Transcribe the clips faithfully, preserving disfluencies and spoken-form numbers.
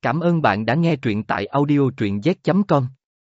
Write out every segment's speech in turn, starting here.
Cảm ơn bạn đã nghe truyện tại audio truyện z chấm com.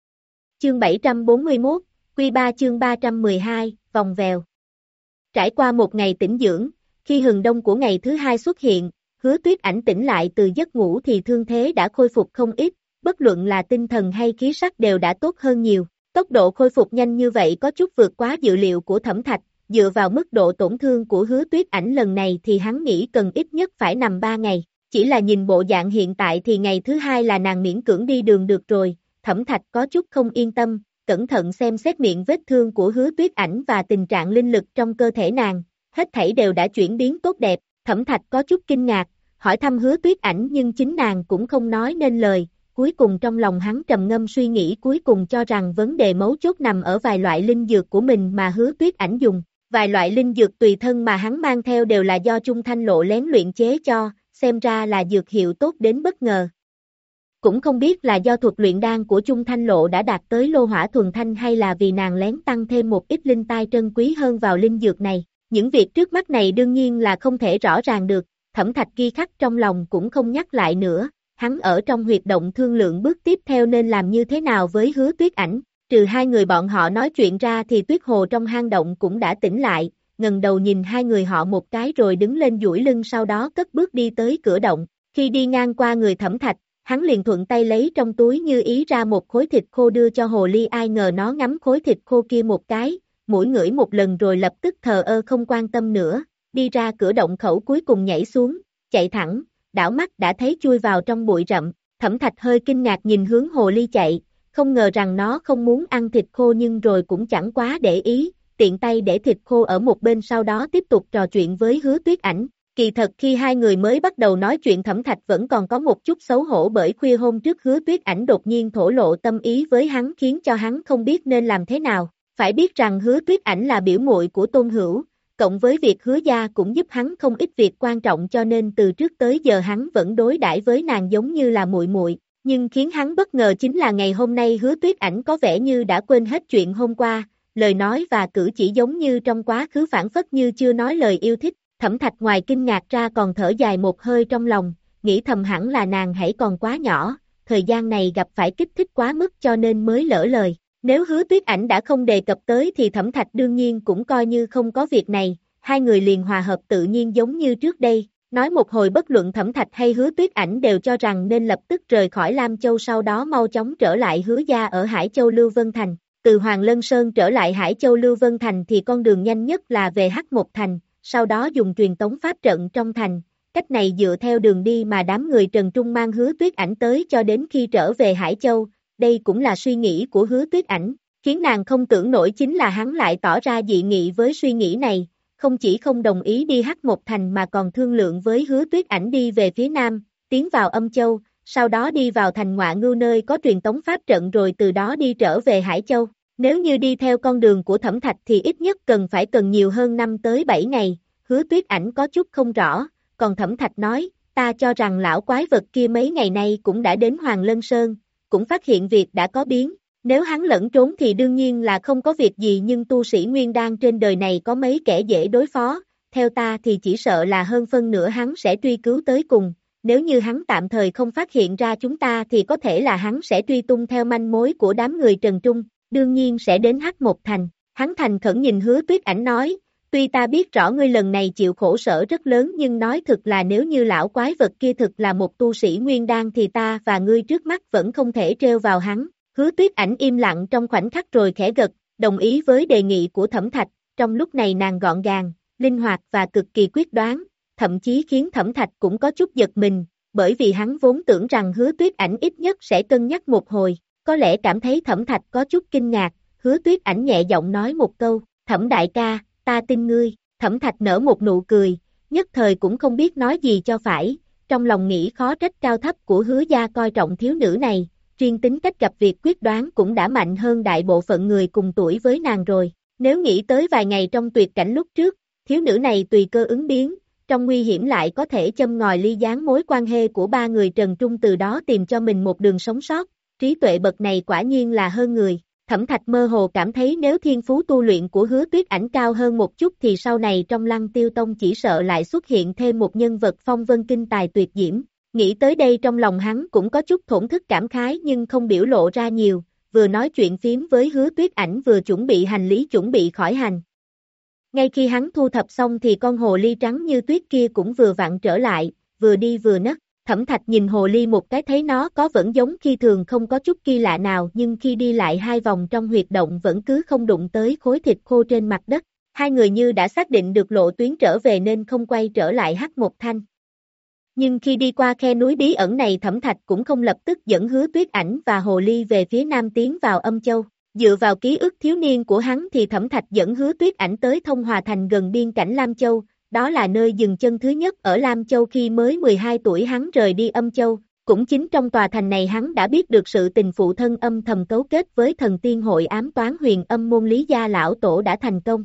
Chương bảy trăm bốn mươi mốt, Quy ba chương ba trăm mười hai, vòng vèo. Trải qua một ngày tĩnh dưỡng, khi hừng đông của ngày thứ hai xuất hiện, Hứa Tuyết Ảnh tỉnh lại từ giấc ngủ thì thương thế đã khôi phục không ít, bất luận là tinh thần hay khí sắc đều đã tốt hơn nhiều. Tốc độ khôi phục nhanh như vậy có chút vượt quá dự liệu của Thẩm Thạch, dựa vào mức độ tổn thương của Hứa Tuyết Ảnh lần này thì hắn nghĩ cần ít nhất phải nằm ba ngày. Chỉ là nhìn bộ dạng hiện tại thì ngày thứ hai là nàng miễn cưỡng đi đường được rồi. Thẩm Thạch có chút không yên tâm, cẩn thận xem xét miệng vết thương của Hứa Tuyết Ảnh và tình trạng linh lực trong cơ thể nàng, hết thảy đều đã chuyển biến tốt đẹp. Thẩm Thạch có chút kinh ngạc, hỏi thăm Hứa Tuyết Ảnh nhưng chính nàng cũng không nói nên lời. Cuối cùng trong lòng hắn trầm ngâm suy nghĩ, cuối cùng cho rằng vấn đề mấu chốt nằm ở vài loại linh dược của mình mà Hứa Tuyết Ảnh dùng. Vài loại linh dược tùy thân mà hắn mang theo đều là do Trung Thanh Lộ lén luyện chế cho, xem ra là dược hiệu tốt đến bất ngờ. Cũng không biết là do thuật luyện đan của Trung Thanh Lộ đã đạt tới lô hỏa thuần thanh hay là vì nàng lén tăng thêm một ít linh tài trân quý hơn vào linh dược này. Những việc trước mắt này đương nhiên là không thể rõ ràng được, Thẩm Thạch ghi khắc trong lòng cũng không nhắc lại nữa. Hắn ở trong huyệt động thương lượng bước tiếp theo nên làm như thế nào với Hứa Tuyết Ảnh. Trừ hai người bọn họ nói chuyện ra thì Tuyết Hồ trong hang động cũng đã tỉnh lại, ngẩng đầu nhìn hai người họ một cái rồi đứng lên duỗi lưng, sau đó cất bước đi tới cửa động. Khi đi ngang qua người Thẩm Thạch, hắn liền thuận tay lấy trong túi như ý ra một khối thịt khô đưa cho hồ ly, ai ngờ nó ngắm khối thịt khô kia một cái, mũi ngửi một lần rồi lập tức thờ ơ không quan tâm nữa, đi ra cửa động khẩu cuối cùng nhảy xuống, chạy thẳng, đảo mắt đã thấy chui vào trong bụi rậm. Thẩm Thạch hơi kinh ngạc nhìn hướng hồ ly chạy, không ngờ rằng nó không muốn ăn thịt khô nhưng rồi cũng chẳng quá để ý, tiện tay để thịt khô ở một bên, sau đó tiếp tục trò chuyện với Hứa Tuyết Ảnh. Kỳ thật khi hai người mới bắt đầu nói chuyện Thẩm Thạch vẫn còn có một chút xấu hổ, bởi khuya hôm trước Hứa Tuyết Ảnh đột nhiên thổ lộ tâm ý với hắn khiến cho hắn không biết nên làm thế nào. Phải biết rằng Hứa Tuyết Ảnh là biểu muội của Tôn Hữu, cộng với việc Hứa gia cũng giúp hắn không ít việc quan trọng, cho nên từ trước tới giờ hắn vẫn đối đãi với nàng giống như là muội muội. Nhưng khiến hắn bất ngờ chính là ngày hôm nay Hứa Tuyết Ảnh có vẻ như đã quên hết chuyện hôm qua, lời nói và cử chỉ giống như trong quá khứ phản phất như chưa nói lời yêu thích. Thẩm Thạch ngoài kinh ngạc ra còn thở dài một hơi trong lòng, nghĩ thầm hẳn là nàng hãy còn quá nhỏ, thời gian này gặp phải kích thích quá mức cho nên mới lỡ lời. Nếu Hứa Tuyết Ảnh đã không đề cập tới thì Thẩm Thạch đương nhiên cũng coi như không có việc này, hai người liền hòa hợp tự nhiên giống như trước đây. Nói một hồi bất luận Thẩm Thạch hay Hứa Tuyết Ảnh đều cho rằng nên lập tức rời khỏi Lam Châu, sau đó mau chóng trở lại Hứa gia ở Hải Châu Lưu Vân Thành. Từ Hoàng Lân Sơn trở lại Hải Châu Lưu Vân Thành thì con đường nhanh nhất là về Hắc Một Thành, sau đó dùng truyền tống pháp trận trong thành. Cách này dựa theo đường đi mà đám người Trần Trung mang Hứa Tuyết Ảnh tới cho đến khi trở về Hải Châu. Đây cũng là suy nghĩ của Hứa Tuyết Ảnh, khiến nàng không tưởng nổi chính là hắn lại tỏ ra dị nghị với suy nghĩ này. Không chỉ không đồng ý đi Hắc Một Thành mà còn thương lượng với Hứa Tuyết Ảnh đi về phía nam, tiến vào Âm Châu, sau đó đi vào thành Ngoạ Ngưu nơi có truyền tống pháp trận rồi từ đó đi trở về Hải Châu. Nếu như đi theo con đường của Thẩm Thạch thì ít nhất cần phải cần nhiều hơn năm tới bảy ngày, Hứa Tuyết Ảnh có chút không rõ, còn Thẩm Thạch nói, ta cho rằng lão quái vật kia mấy ngày nay cũng đã đến Hoàng Lân Sơn, cũng phát hiện việc đã có biến. Nếu hắn lẫn trốn thì đương nhiên là không có việc gì, nhưng tu sĩ nguyên đan trên đời này có mấy kẻ dễ đối phó, theo ta thì chỉ sợ là hơn phân nửa hắn sẽ truy cứu tới cùng. Nếu như hắn tạm thời không phát hiện ra chúng ta thì có thể là hắn sẽ truy tung theo manh mối của đám người Trần Trung, đương nhiên sẽ đến Hắc Một Thành. Hắn thành khẩn nhìn Hứa Tuyết Ảnh nói, tuy ta biết rõ ngươi lần này chịu khổ sở rất lớn nhưng nói thực là nếu như lão quái vật kia thực là một tu sĩ nguyên đan thì ta và ngươi trước mắt vẫn không thể trêu vào hắn. Hứa Tuyết Ảnh im lặng trong khoảnh khắc rồi khẽ gật, đồng ý với đề nghị của Thẩm Thạch. Trong lúc này nàng gọn gàng, linh hoạt và cực kỳ quyết đoán, thậm chí khiến Thẩm Thạch cũng có chút giật mình, bởi vì hắn vốn tưởng rằng Hứa Tuyết Ảnh ít nhất sẽ cân nhắc một hồi, có lẽ cảm thấy Thẩm Thạch có chút kinh ngạc. Hứa Tuyết Ảnh nhẹ giọng nói một câu, Thẩm đại ca, ta tin ngươi. Thẩm Thạch nở một nụ cười, nhất thời cũng không biết nói gì cho phải, trong lòng nghĩ khó trách cao thấp của Hứa gia coi trọng thiếu nữ này. Riêng tính cách gặp việc quyết đoán cũng đã mạnh hơn đại bộ phận người cùng tuổi với nàng rồi. Nếu nghĩ tới vài ngày trong tuyệt cảnh lúc trước, thiếu nữ này tùy cơ ứng biến, trong nguy hiểm lại có thể châm ngòi ly gián mối quan hệ của ba người Trần Trung, từ đó tìm cho mình một đường sống sót. Trí tuệ bậc này quả nhiên là hơn người. Thẩm Thạch mơ hồ cảm thấy nếu thiên phú tu luyện của Hứa Tuyết Ảnh cao hơn một chút thì sau này trong Lăng Tiêu Tông chỉ sợ lại xuất hiện thêm một nhân vật phong vân kinh tài tuyệt diễm. Nghĩ tới đây trong lòng hắn cũng có chút thổn thức cảm khái nhưng không biểu lộ ra nhiều, vừa nói chuyện phiếm với Hứa Tuyết Ảnh vừa chuẩn bị hành lý chuẩn bị khỏi hành. Ngay khi hắn thu thập xong thì con hồ ly trắng như tuyết kia cũng vừa vặn trở lại, vừa đi vừa nấc. Thẩm Thạch nhìn hồ ly một cái thấy nó có vẫn giống khi thường không có chút kỳ lạ nào nhưng khi đi lại hai vòng trong huyệt động vẫn cứ không đụng tới khối thịt khô trên mặt đất. Hai người như đã xác định được lộ tuyến trở về nên không quay trở lại Hắc Một Thanh. Nhưng khi đi qua khe núi bí ẩn này Thẩm Thạch cũng không lập tức dẫn Hứa Tuyết Ảnh và hồ ly về phía nam tiến vào Âm Châu. Dựa vào ký ức thiếu niên của hắn thì Thẩm Thạch dẫn Hứa Tuyết Ảnh tới Thông Hòa Thành gần biên cảnh Lam Châu, đó là nơi dừng chân thứ nhất ở Lam Châu khi mới mười hai tuổi hắn rời đi Âm Châu, cũng chính trong tòa thành này hắn đã biết được sự tình phụ thân âm thầm cấu kết với thần tiên hội ám toán huyền âm môn Lý Gia lão tổ đã thành công.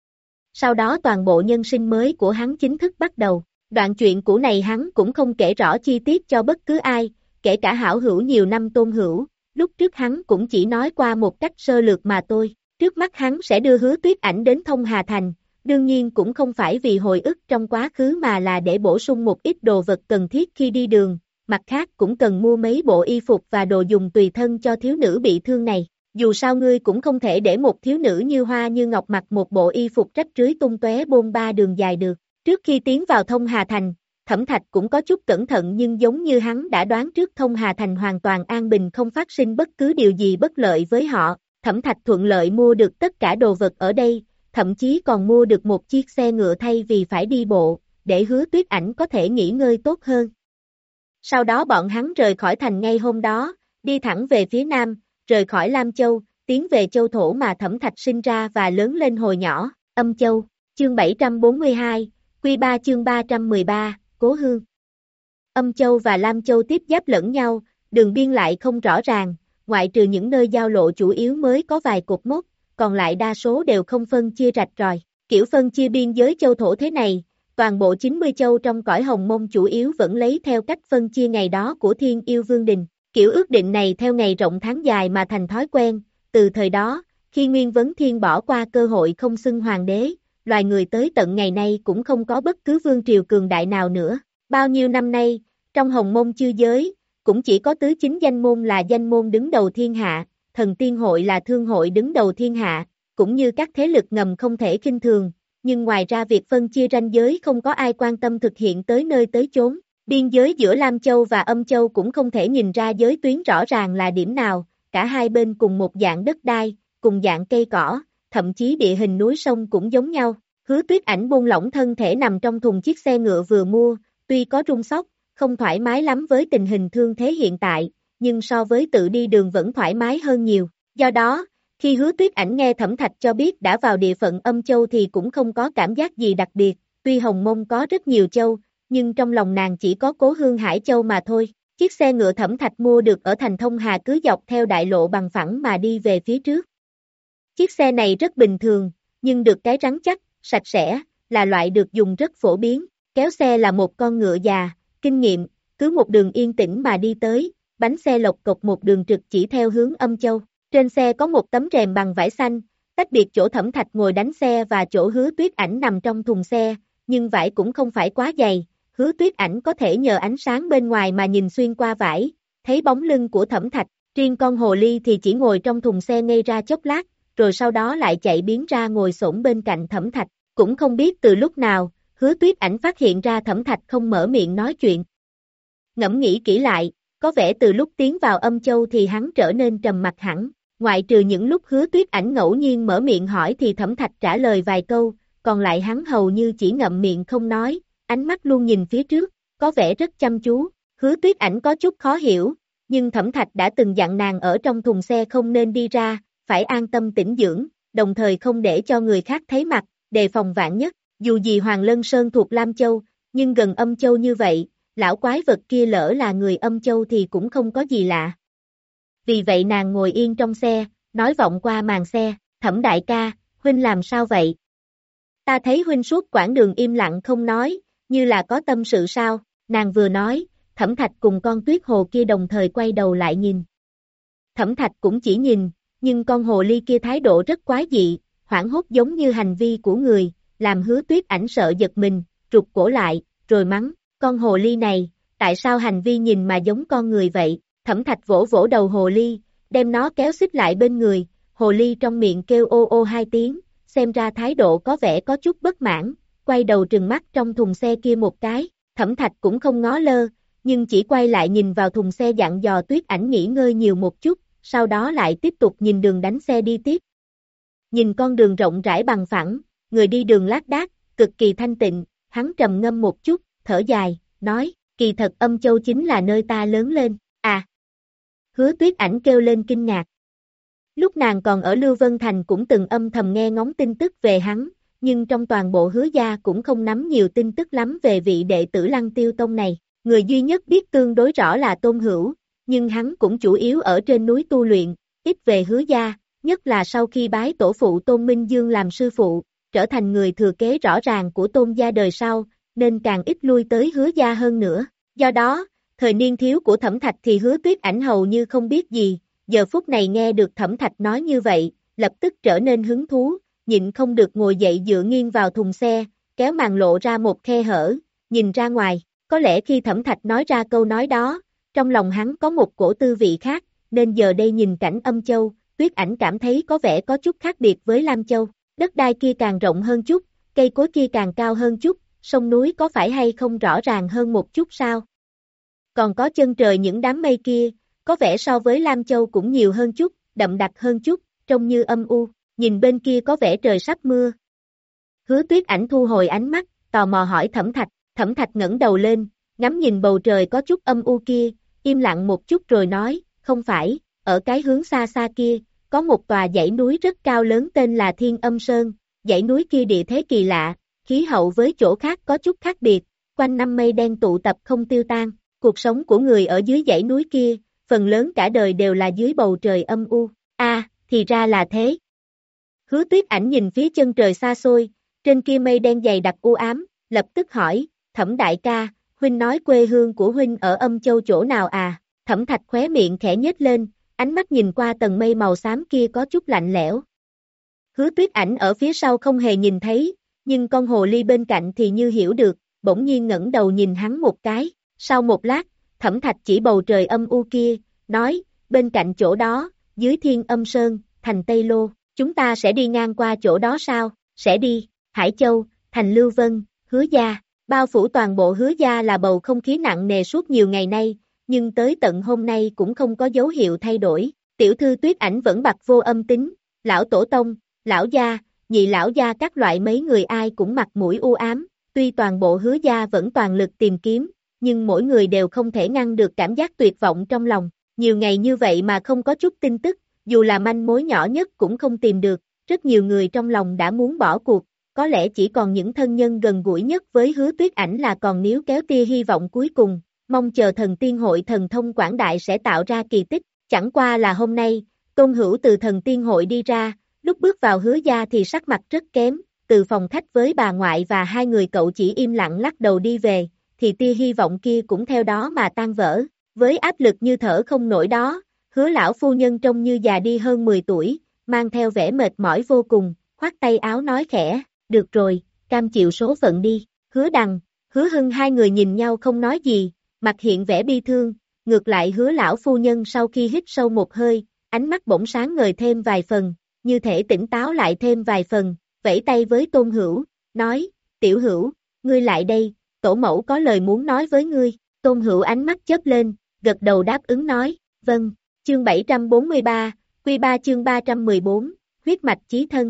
Sau đó toàn bộ nhân sinh mới của hắn chính thức bắt đầu, đoạn chuyện cũ này hắn cũng không kể rõ chi tiết cho bất cứ ai, kể cả hảo hữu nhiều năm Tôn Hữu. Lúc trước hắn cũng chỉ nói qua một cách sơ lược mà thôi, trước mắt hắn sẽ đưa Hứa Tuyết Ảnh đến Thông Hà Thành, đương nhiên cũng không phải vì hồi ức trong quá khứ mà là để bổ sung một ít đồ vật cần thiết khi đi đường, mặt khác cũng cần mua mấy bộ y phục và đồ dùng tùy thân cho thiếu nữ bị thương này, dù sao ngươi cũng không thể để một thiếu nữ như Hoa như Ngọc mặc một bộ y phục rách rưới tung tóe bôn ba đường dài được. Trước khi tiến vào Thông Hà Thành, Thẩm Thạch cũng có chút cẩn thận nhưng giống như hắn đã đoán trước Thông Hà Thành hoàn toàn an bình không phát sinh bất cứ điều gì bất lợi với họ, Thẩm Thạch thuận lợi mua được tất cả đồ vật ở đây, thậm chí còn mua được một chiếc xe ngựa thay vì phải đi bộ, để Hứa Tuyết Ảnh có thể nghỉ ngơi tốt hơn. Sau đó bọn hắn rời khỏi thành ngay hôm đó, đi thẳng về phía nam, rời khỏi Lam Châu, tiến về châu thổ mà Thẩm Thạch sinh ra và lớn lên hồi nhỏ, Âm Châu, chương bảy trăm bốn mươi hai, Quy ba chương ba trăm mười ba, Cố Hương. Âm Châu và Lam Châu tiếp giáp lẫn nhau, đường biên lại không rõ ràng, ngoại trừ những nơi giao lộ chủ yếu mới có vài cột mốc, còn lại đa số đều không phân chia rạch ròi. Kiểu phân chia biên giới châu thổ thế này, toàn bộ chín mươi châu trong cõi Hồng Mông chủ yếu vẫn lấy theo cách phân chia ngày đó của Thiên Yêu Vương Đình. Kiểu ước định này theo ngày rộng tháng dài mà thành thói quen, từ thời đó, khi Nguyên Vấn Thiên bỏ qua cơ hội không xưng hoàng đế, loài người tới tận ngày nay cũng không có bất cứ vương triều cường đại nào nữa. Bao nhiêu năm nay, trong Hồng Mông chư giới, cũng chỉ có tứ chính danh môn là danh môn đứng đầu thiên hạ, thần tiên hội là thương hội đứng đầu thiên hạ, cũng như các thế lực ngầm không thể khinh thường, nhưng ngoài ra việc phân chia ranh giới không có ai quan tâm thực hiện tới nơi tới chốn. Biên giới giữa Lam Châu và Âm Châu cũng không thể nhìn ra giới tuyến rõ ràng là điểm nào, cả hai bên cùng một dạng đất đai, cùng dạng cây cỏ, thậm chí địa hình núi sông cũng giống nhau. Hứa Tuyết Ảnh buông lỏng thân thể nằm trong thùng chiếc xe ngựa vừa mua, tuy có rung sóc, không thoải mái lắm với tình hình thương thế hiện tại, nhưng so với tự đi đường vẫn thoải mái hơn nhiều. Do đó, khi Hứa Tuyết Ảnh nghe Thẩm Thạch cho biết đã vào địa phận Âm Châu thì cũng không có cảm giác gì đặc biệt, tuy Hồng Mông có rất nhiều châu, nhưng trong lòng nàng chỉ có Cố Hương Hải Châu mà thôi. Chiếc xe ngựa Thẩm Thạch mua được ở thành Thông Hà cứ dọc theo đại lộ bằng phẳng mà đi về phía trước. Chiếc xe này rất bình thường, nhưng được cái rắn chắc, sạch sẽ, là loại được dùng rất phổ biến. Kéo xe là một con ngựa già, kinh nghiệm, cứ một đường yên tĩnh mà đi tới, bánh xe lộc cộc một đường trực chỉ theo hướng Âm Châu. Trên xe có một tấm rèm bằng vải xanh, tách biệt chỗ Thẩm Thạch ngồi đánh xe và chỗ Hứa Tuyết Ảnh nằm trong thùng xe, nhưng vải cũng không phải quá dày. Hứa Tuyết Ảnh có thể nhờ ánh sáng bên ngoài mà nhìn xuyên qua vải, thấy bóng lưng của Thẩm Thạch, riêng con hồ ly thì chỉ ngồi trong thùng xe ngây ra chốc lát, rồi sau đó lại chạy biến ra ngồi xổm bên cạnh Thẩm Thạch, cũng không biết từ lúc nào, Hứa Tuyết Ảnh phát hiện ra Thẩm Thạch không mở miệng nói chuyện. Ngẫm nghĩ kỹ lại, có vẻ từ lúc tiến vào Âm Châu thì hắn trở nên trầm mặc hẳn, ngoại trừ những lúc Hứa Tuyết Ảnh ngẫu nhiên mở miệng hỏi thì Thẩm Thạch trả lời vài câu, còn lại hắn hầu như chỉ ngậm miệng không nói. Ánh mắt luôn nhìn phía trước, có vẻ rất chăm chú. Hứa Tuyết Ảnh có chút khó hiểu, nhưng Thẩm Thạch đã từng dặn nàng ở trong thùng xe không nên đi ra, phải an tâm tĩnh dưỡng, đồng thời không để cho người khác thấy mặt, đề phòng vạn nhất. Dù gì Hoàng Lân Sơn thuộc Lam Châu, nhưng gần Âm Châu như vậy, lão quái vật kia lỡ là người Âm Châu thì cũng không có gì lạ. Vì vậy nàng ngồi yên trong xe, nói vọng qua màn xe, Thẩm đại ca, huynh làm sao vậy? Ta thấy huynh suốt quãng đường im lặng không nói, như là có tâm sự sao, nàng vừa nói, Thẩm Thạch cùng con tuyết hồ kia đồng thời quay đầu lại nhìn. Thẩm Thạch cũng chỉ nhìn, nhưng con hồ ly kia thái độ rất quái dị, hoảng hốt giống như hành vi của người, làm Hứa Tuyết Ảnh sợ giật mình, rụt cổ lại, rồi mắng, con hồ ly này, tại sao hành vi nhìn mà giống con người vậy? Thẩm Thạch vỗ vỗ đầu hồ ly, đem nó kéo xích lại bên người, hồ ly trong miệng kêu ô ô hai tiếng, xem ra thái độ có vẻ có chút bất mãn, quay đầu trừng mắt trong thùng xe kia một cái, Thẩm Thạch cũng không ngó lơ, nhưng chỉ quay lại nhìn vào thùng xe dặn dò Tuyết Ảnh nghỉ ngơi nhiều một chút, sau đó lại tiếp tục nhìn đường đánh xe đi tiếp. Nhìn con đường rộng rãi bằng phẳng, người đi đường lác đác, cực kỳ thanh tịnh, hắn trầm ngâm một chút, thở dài, nói, kỳ thật Âm Châu chính là nơi ta lớn lên, à. Hứa Tuyết Ảnh kêu lên kinh ngạc. Lúc nàng còn ở Lưu Vân Thành cũng từng âm thầm nghe ngóng tin tức về hắn, nhưng trong toàn bộ Hứa gia cũng không nắm nhiều tin tức lắm về vị đệ tử Lăng Tiêu Tông này. Người duy nhất biết tương đối rõ là Tôn Hữu, nhưng hắn cũng chủ yếu ở trên núi tu luyện, ít về Hứa gia, nhất là sau khi bái tổ phụ Tôn Minh Dương làm sư phụ, trở thành người thừa kế rõ ràng của Tôn gia đời sau, nên càng ít lui tới Hứa gia hơn nữa. Do đó, thời niên thiếu của Thẩm Thạch thì Hứa Tuyết Ảnh hầu như không biết gì, giờ phút này nghe được Thẩm Thạch nói như vậy, lập tức trở nên hứng thú, nhịn không được ngồi dậy dựa nghiêng vào thùng xe, kéo màn lộ ra một khe hở, nhìn ra ngoài, có lẽ khi Thẩm Thạch nói ra câu nói đó, trong lòng hắn có một cổ tư vị khác, nên giờ đây nhìn cảnh Âm Châu, Tuyết Ảnh cảm thấy có vẻ có chút khác biệt với Lam Châu, đất đai kia càng rộng hơn chút, cây cối kia càng cao hơn chút, sông núi có phải hay không rõ ràng hơn một chút sao? Còn có chân trời những đám mây kia, có vẻ so với Lam Châu cũng nhiều hơn chút, đậm đặc hơn chút, trông như âm u, nhìn bên kia có vẻ trời sắp mưa. Hứa Tuyết Ảnh thu hồi ánh mắt, tò mò hỏi Thẩm Thạch, Thẩm Thạch ngẩng đầu lên, ngắm nhìn bầu trời có chút âm u kia, im lặng một chút rồi nói, không phải, ở cái hướng xa xa kia, có một tòa dãy núi rất cao lớn tên là Thiên Âm Sơn, dãy núi kia địa thế kỳ lạ, khí hậu với chỗ khác có chút khác biệt, quanh năm mây đen tụ tập không tiêu tan, cuộc sống của người ở dưới dãy núi kia, phần lớn cả đời đều là dưới bầu trời âm u, a à, thì ra là thế. Hứa Tuyết Ảnh nhìn phía chân trời xa xôi, trên kia mây đen dày đặc u ám, lập tức hỏi, Thẩm đại ca, huynh nói quê hương của huynh ở Âm Châu chỗ nào à? Thẩm Thạch khóe miệng khẽ nhếch lên, ánh mắt nhìn qua tầng mây màu xám kia có chút lạnh lẽo. Hứa Tuyết Ảnh ở phía sau không hề nhìn thấy, nhưng con hồ ly bên cạnh thì như hiểu được, bỗng nhiên ngẩng đầu nhìn hắn một cái, sau một lát, Thẩm Thạch chỉ bầu trời âm u kia, nói, bên cạnh chỗ đó, dưới Thiên Âm Sơn, thành Tây Lô, chúng ta sẽ đi ngang qua chỗ đó sao? Sẽ đi, Hải Châu, thành Lưu Vân, Hứa gia, bao phủ toàn bộ Hứa gia là bầu không khí nặng nề suốt nhiều ngày nay, nhưng tới tận hôm nay cũng không có dấu hiệu thay đổi, tiểu thư Tuyết Ảnh vẫn bặt vô âm tính, lão tổ tông, lão gia, nhị lão gia các loại mấy người ai cũng mặt mũi u ám, tuy toàn bộ Hứa gia vẫn toàn lực tìm kiếm, nhưng mỗi người đều không thể ngăn được cảm giác tuyệt vọng trong lòng, nhiều ngày như vậy mà không có chút tin tức, dù là manh mối nhỏ nhất cũng không tìm được, rất nhiều người trong lòng đã muốn bỏ cuộc, có lẽ chỉ còn những thân nhân gần gũi nhất với Hứa Tuyết Ảnh là còn níu kéo tia hy vọng cuối cùng, mong chờ thần tiên hội thần thông quảng đại sẽ tạo ra kỳ tích, chẳng qua là hôm nay, Tôn Hữu từ thần tiên hội đi ra, lúc bước vào Hứa gia thì sắc mặt rất kém, từ phòng khách với bà ngoại và hai người cậu chỉ im lặng lắc đầu đi về, thì tia hy vọng kia cũng theo đó mà tan vỡ, với áp lực như thở không nổi đó, Hứa lão phu nhân trông như già đi hơn mười tuổi, mang theo vẻ mệt mỏi vô cùng, khoát tay áo nói khẽ, được rồi, cam chịu số phận đi, Hứa Đằng, Hứa Hưng hai người nhìn nhau không nói gì, mặt hiện vẻ bi thương, ngược lại Hứa lão phu nhân sau khi hít sâu một hơi, ánh mắt bỗng sáng ngời thêm vài phần, như thể tỉnh táo lại thêm vài phần, vẫy tay với Tôn Hữu, nói, tiểu Hữu, ngươi lại đây, tổ mẫu có lời muốn nói với ngươi, Tôn Hữu ánh mắt chớp lên, gật đầu đáp ứng nói, vâng, chương bảy trăm bốn mươi ba, quy ba chương ba trăm mười bốn, huyết mạch chí thân.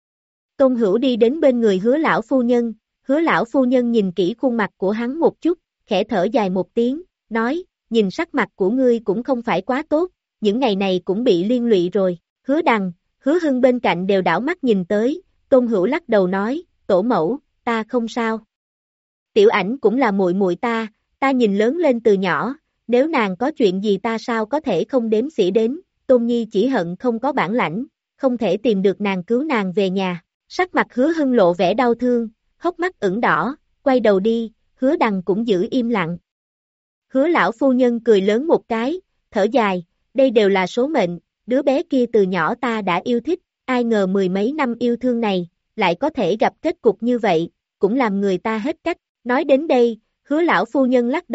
Tôn Hữu đi đến bên người Hứa lão phu nhân, Hứa lão phu nhân nhìn kỹ khuôn mặt của hắn một chút, khẽ thở dài một tiếng, nói, nhìn sắc mặt của ngươi cũng không phải quá tốt, những ngày này cũng bị liên lụy rồi, Hứa Đằng, Hứa Hưng bên cạnh đều đảo mắt nhìn tới, Tôn Hữu lắc đầu nói, tổ mẫu, ta không sao. Tiểu Ảnh cũng là muội muội ta, ta nhìn lớn lên từ nhỏ, nếu nàng có chuyện gì ta sao có thể không đếm xỉa đến, Tôn Nhi chỉ hận không có bản lãnh, không thể tìm được nàng cứu nàng về nhà, sắc mặt Hứa Hưng lộ vẻ đau thương, hốc mắt ửng đỏ, quay đầu đi, Hứa Đằng cũng giữ im lặng. Hứa lão phu nhân cười lớn một cái, thở dài, đây đều là số mệnh, đứa bé kia từ nhỏ ta đã yêu thích, ai ngờ mười mấy năm yêu thương này, lại có thể gặp kết cục như vậy, cũng làm người ta hết cách. Nói đến đây, Hứa lão phu nhân lắc đầu,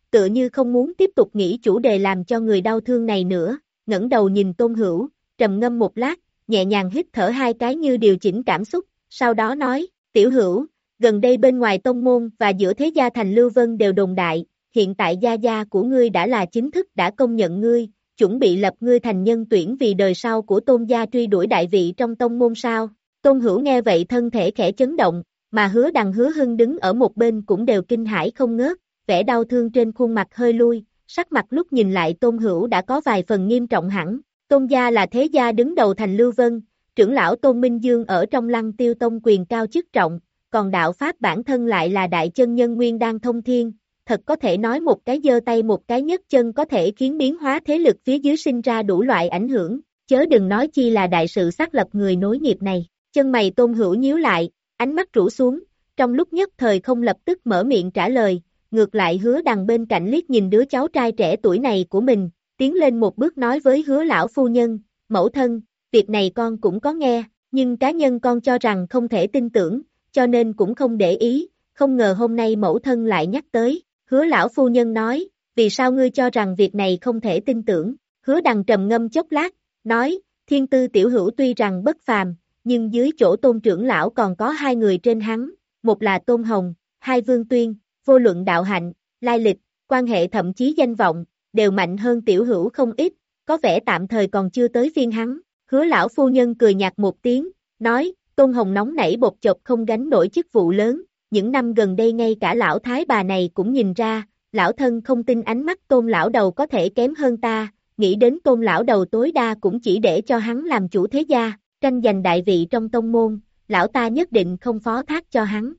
tựa như không muốn tiếp tục nghĩ chủ đề làm cho người đau thương này nữa, ngẩng đầu nhìn Tôn Hữu, trầm ngâm một lát, nhẹ nhàng hít thở hai cái như điều chỉnh cảm xúc, sau đó nói, Tiểu Hữu, gần đây bên ngoài tông môn và giữa thế gia thành Lưu Vân đều đồn đại, hiện tại gia gia của ngươi đã là chính thức đã công nhận ngươi, chuẩn bị lập ngươi thành nhân tuyển vì đời sau của Tôn gia truy đuổi đại vị trong tông môn sao. Tôn Hữu nghe vậy thân thể khẽ chấn động, mà Hứa Đằng Hứa Hưng đứng ở một bên cũng đều kinh hãi không ngớt, vẻ đau thương trên khuôn mặt hơi lui, sắc mặt lúc nhìn lại Tôn Hữu đã có vài phần nghiêm trọng hẳn. Tôn gia là thế gia đứng đầu thành Lưu Vân, trưởng lão Tôn Minh Dương ở trong Lăng Tiêu Tông quyền cao chức trọng, còn đạo pháp bản thân lại là đại chân nhân nguyên đan thông thiên, thật có thể nói một cái giơ tay một cái nhấc chân có thể khiến biến hóa thế lực phía dưới sinh ra đủ loại ảnh hưởng, chớ đừng nói chi là đại sự xác lập người nối nghiệp này. Chân mày Tôn Hữu nhíu lại, ánh mắt rũ xuống, trong lúc nhất thời không lập tức mở miệng trả lời, ngược lại Hứa Đằng bên cạnh liếc nhìn đứa cháu trai trẻ tuổi này của mình, tiến lên một bước nói với Hứa lão phu nhân, mẫu thân, việc này con cũng có nghe, nhưng cá nhân con cho rằng không thể tin tưởng, cho nên cũng không để ý, không ngờ hôm nay mẫu thân lại nhắc tới. Hứa lão phu nhân nói, vì sao ngươi cho rằng việc này không thể tin tưởng? Hứa Đằng trầm ngâm chốc lát, nói, Thiên Tư Tiểu Hữu tuy rằng bất phàm, nhưng dưới chỗ Tôn trưởng lão còn có hai người trên hắn, một là Tôn Hồng, hai Vương Tuyên, vô luận đạo hạnh, lai lịch, quan hệ thậm chí danh vọng, đều mạnh hơn Tiểu Hữu không ít, có vẻ tạm thời còn chưa tới phiên hắn. Hứa lão phu nhân cười nhạt một tiếng, nói, Tôn Hồng nóng nảy bột chộp không gánh nổi chức vụ lớn, những năm gần đây ngay cả lão thái bà này cũng nhìn ra, lão thân không tin ánh mắt Tôn lão đầu có thể kém hơn ta, nghĩ đến Tôn lão đầu tối đa cũng chỉ để cho hắn làm chủ thế gia, tranh giành đại vị trong tông môn, lão ta nhất định không phó thác cho hắn.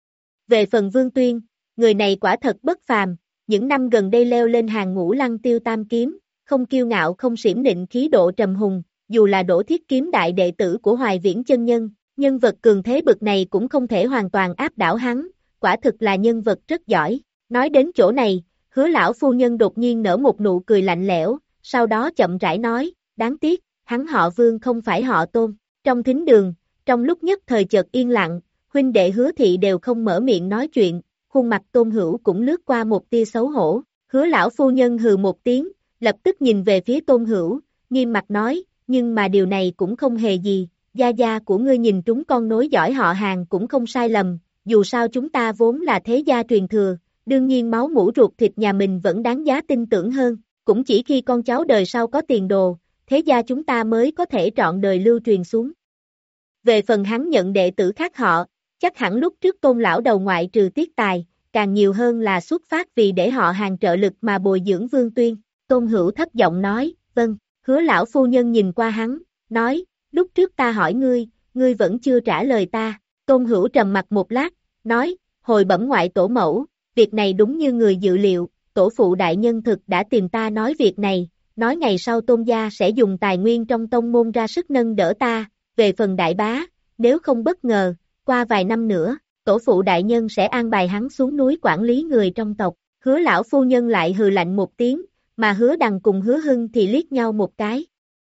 Về phần Vương Tuyên, người này quả thật bất phàm, những năm gần đây leo lên hàng ngũ Lăng Tiêu tam kiếm, không kiêu ngạo không xiểm định khí độ trầm hùng, dù là Đỗ Thiết kiếm đại đệ tử của Hoài Viễn chân nhân, nhân vật cường thế bực này cũng không thể hoàn toàn áp đảo hắn, quả thực là nhân vật rất giỏi. Nói đến chỗ này, Hứa lão phu nhân đột nhiên nở một nụ cười lạnh lẽo, sau đó chậm rãi nói, đáng tiếc, hắn họ Vương không phải họ Tôn. Trong thính đường, trong lúc nhất thời chợt yên lặng, huynh đệ Hứa thị đều không mở miệng nói chuyện, khuôn mặt Tôn Hữu cũng lướt qua một tia xấu hổ. Hứa lão phu nhân hừ một tiếng, lập tức nhìn về phía Tôn Hữu, nghiêm mặt nói, nhưng mà điều này cũng không hề gì, gia gia của ngươi nhìn trúng con nối dõi họ hàng cũng không sai lầm, dù sao chúng ta vốn là thế gia truyền thừa, đương nhiên máu mủ ruột thịt nhà mình vẫn đáng giá tin tưởng hơn, cũng chỉ khi con cháu đời sau có tiền đồ, thế gia chúng ta mới có thể trọn đời lưu truyền xuống. Về phần hắn nhận đệ tử khác họ, chắc hẳn lúc trước Tôn lão đầu ngoại trừ tiếc tài, càng nhiều hơn là xuất phát vì để họ hàng trợ lực mà bồi dưỡng Vương Tuyên. Tôn Hữu thấp giọng nói, vâng. Hứa lão phu nhân nhìn qua hắn, nói, lúc trước ta hỏi ngươi, ngươi vẫn chưa trả lời ta. Tôn Hữu trầm mặt một lát, nói, hồi bẩm ngoại tổ mẫu, việc này đúng như người dự liệu, tổ phụ đại nhân thực đã tìm ta nói việc này, nói ngày sau Tôn gia sẽ dùng tài nguyên trong tông môn ra sức nâng đỡ ta, về phần đại bá, nếu không bất ngờ, qua vài năm nữa, tổ phụ đại nhân sẽ an bài hắn xuống núi quản lý người trong tộc. Hứa lão phu nhân lại hừ lạnh một tiếng, mà Hứa Đằng cùng Hứa Hưng thì liếc nhau một cái.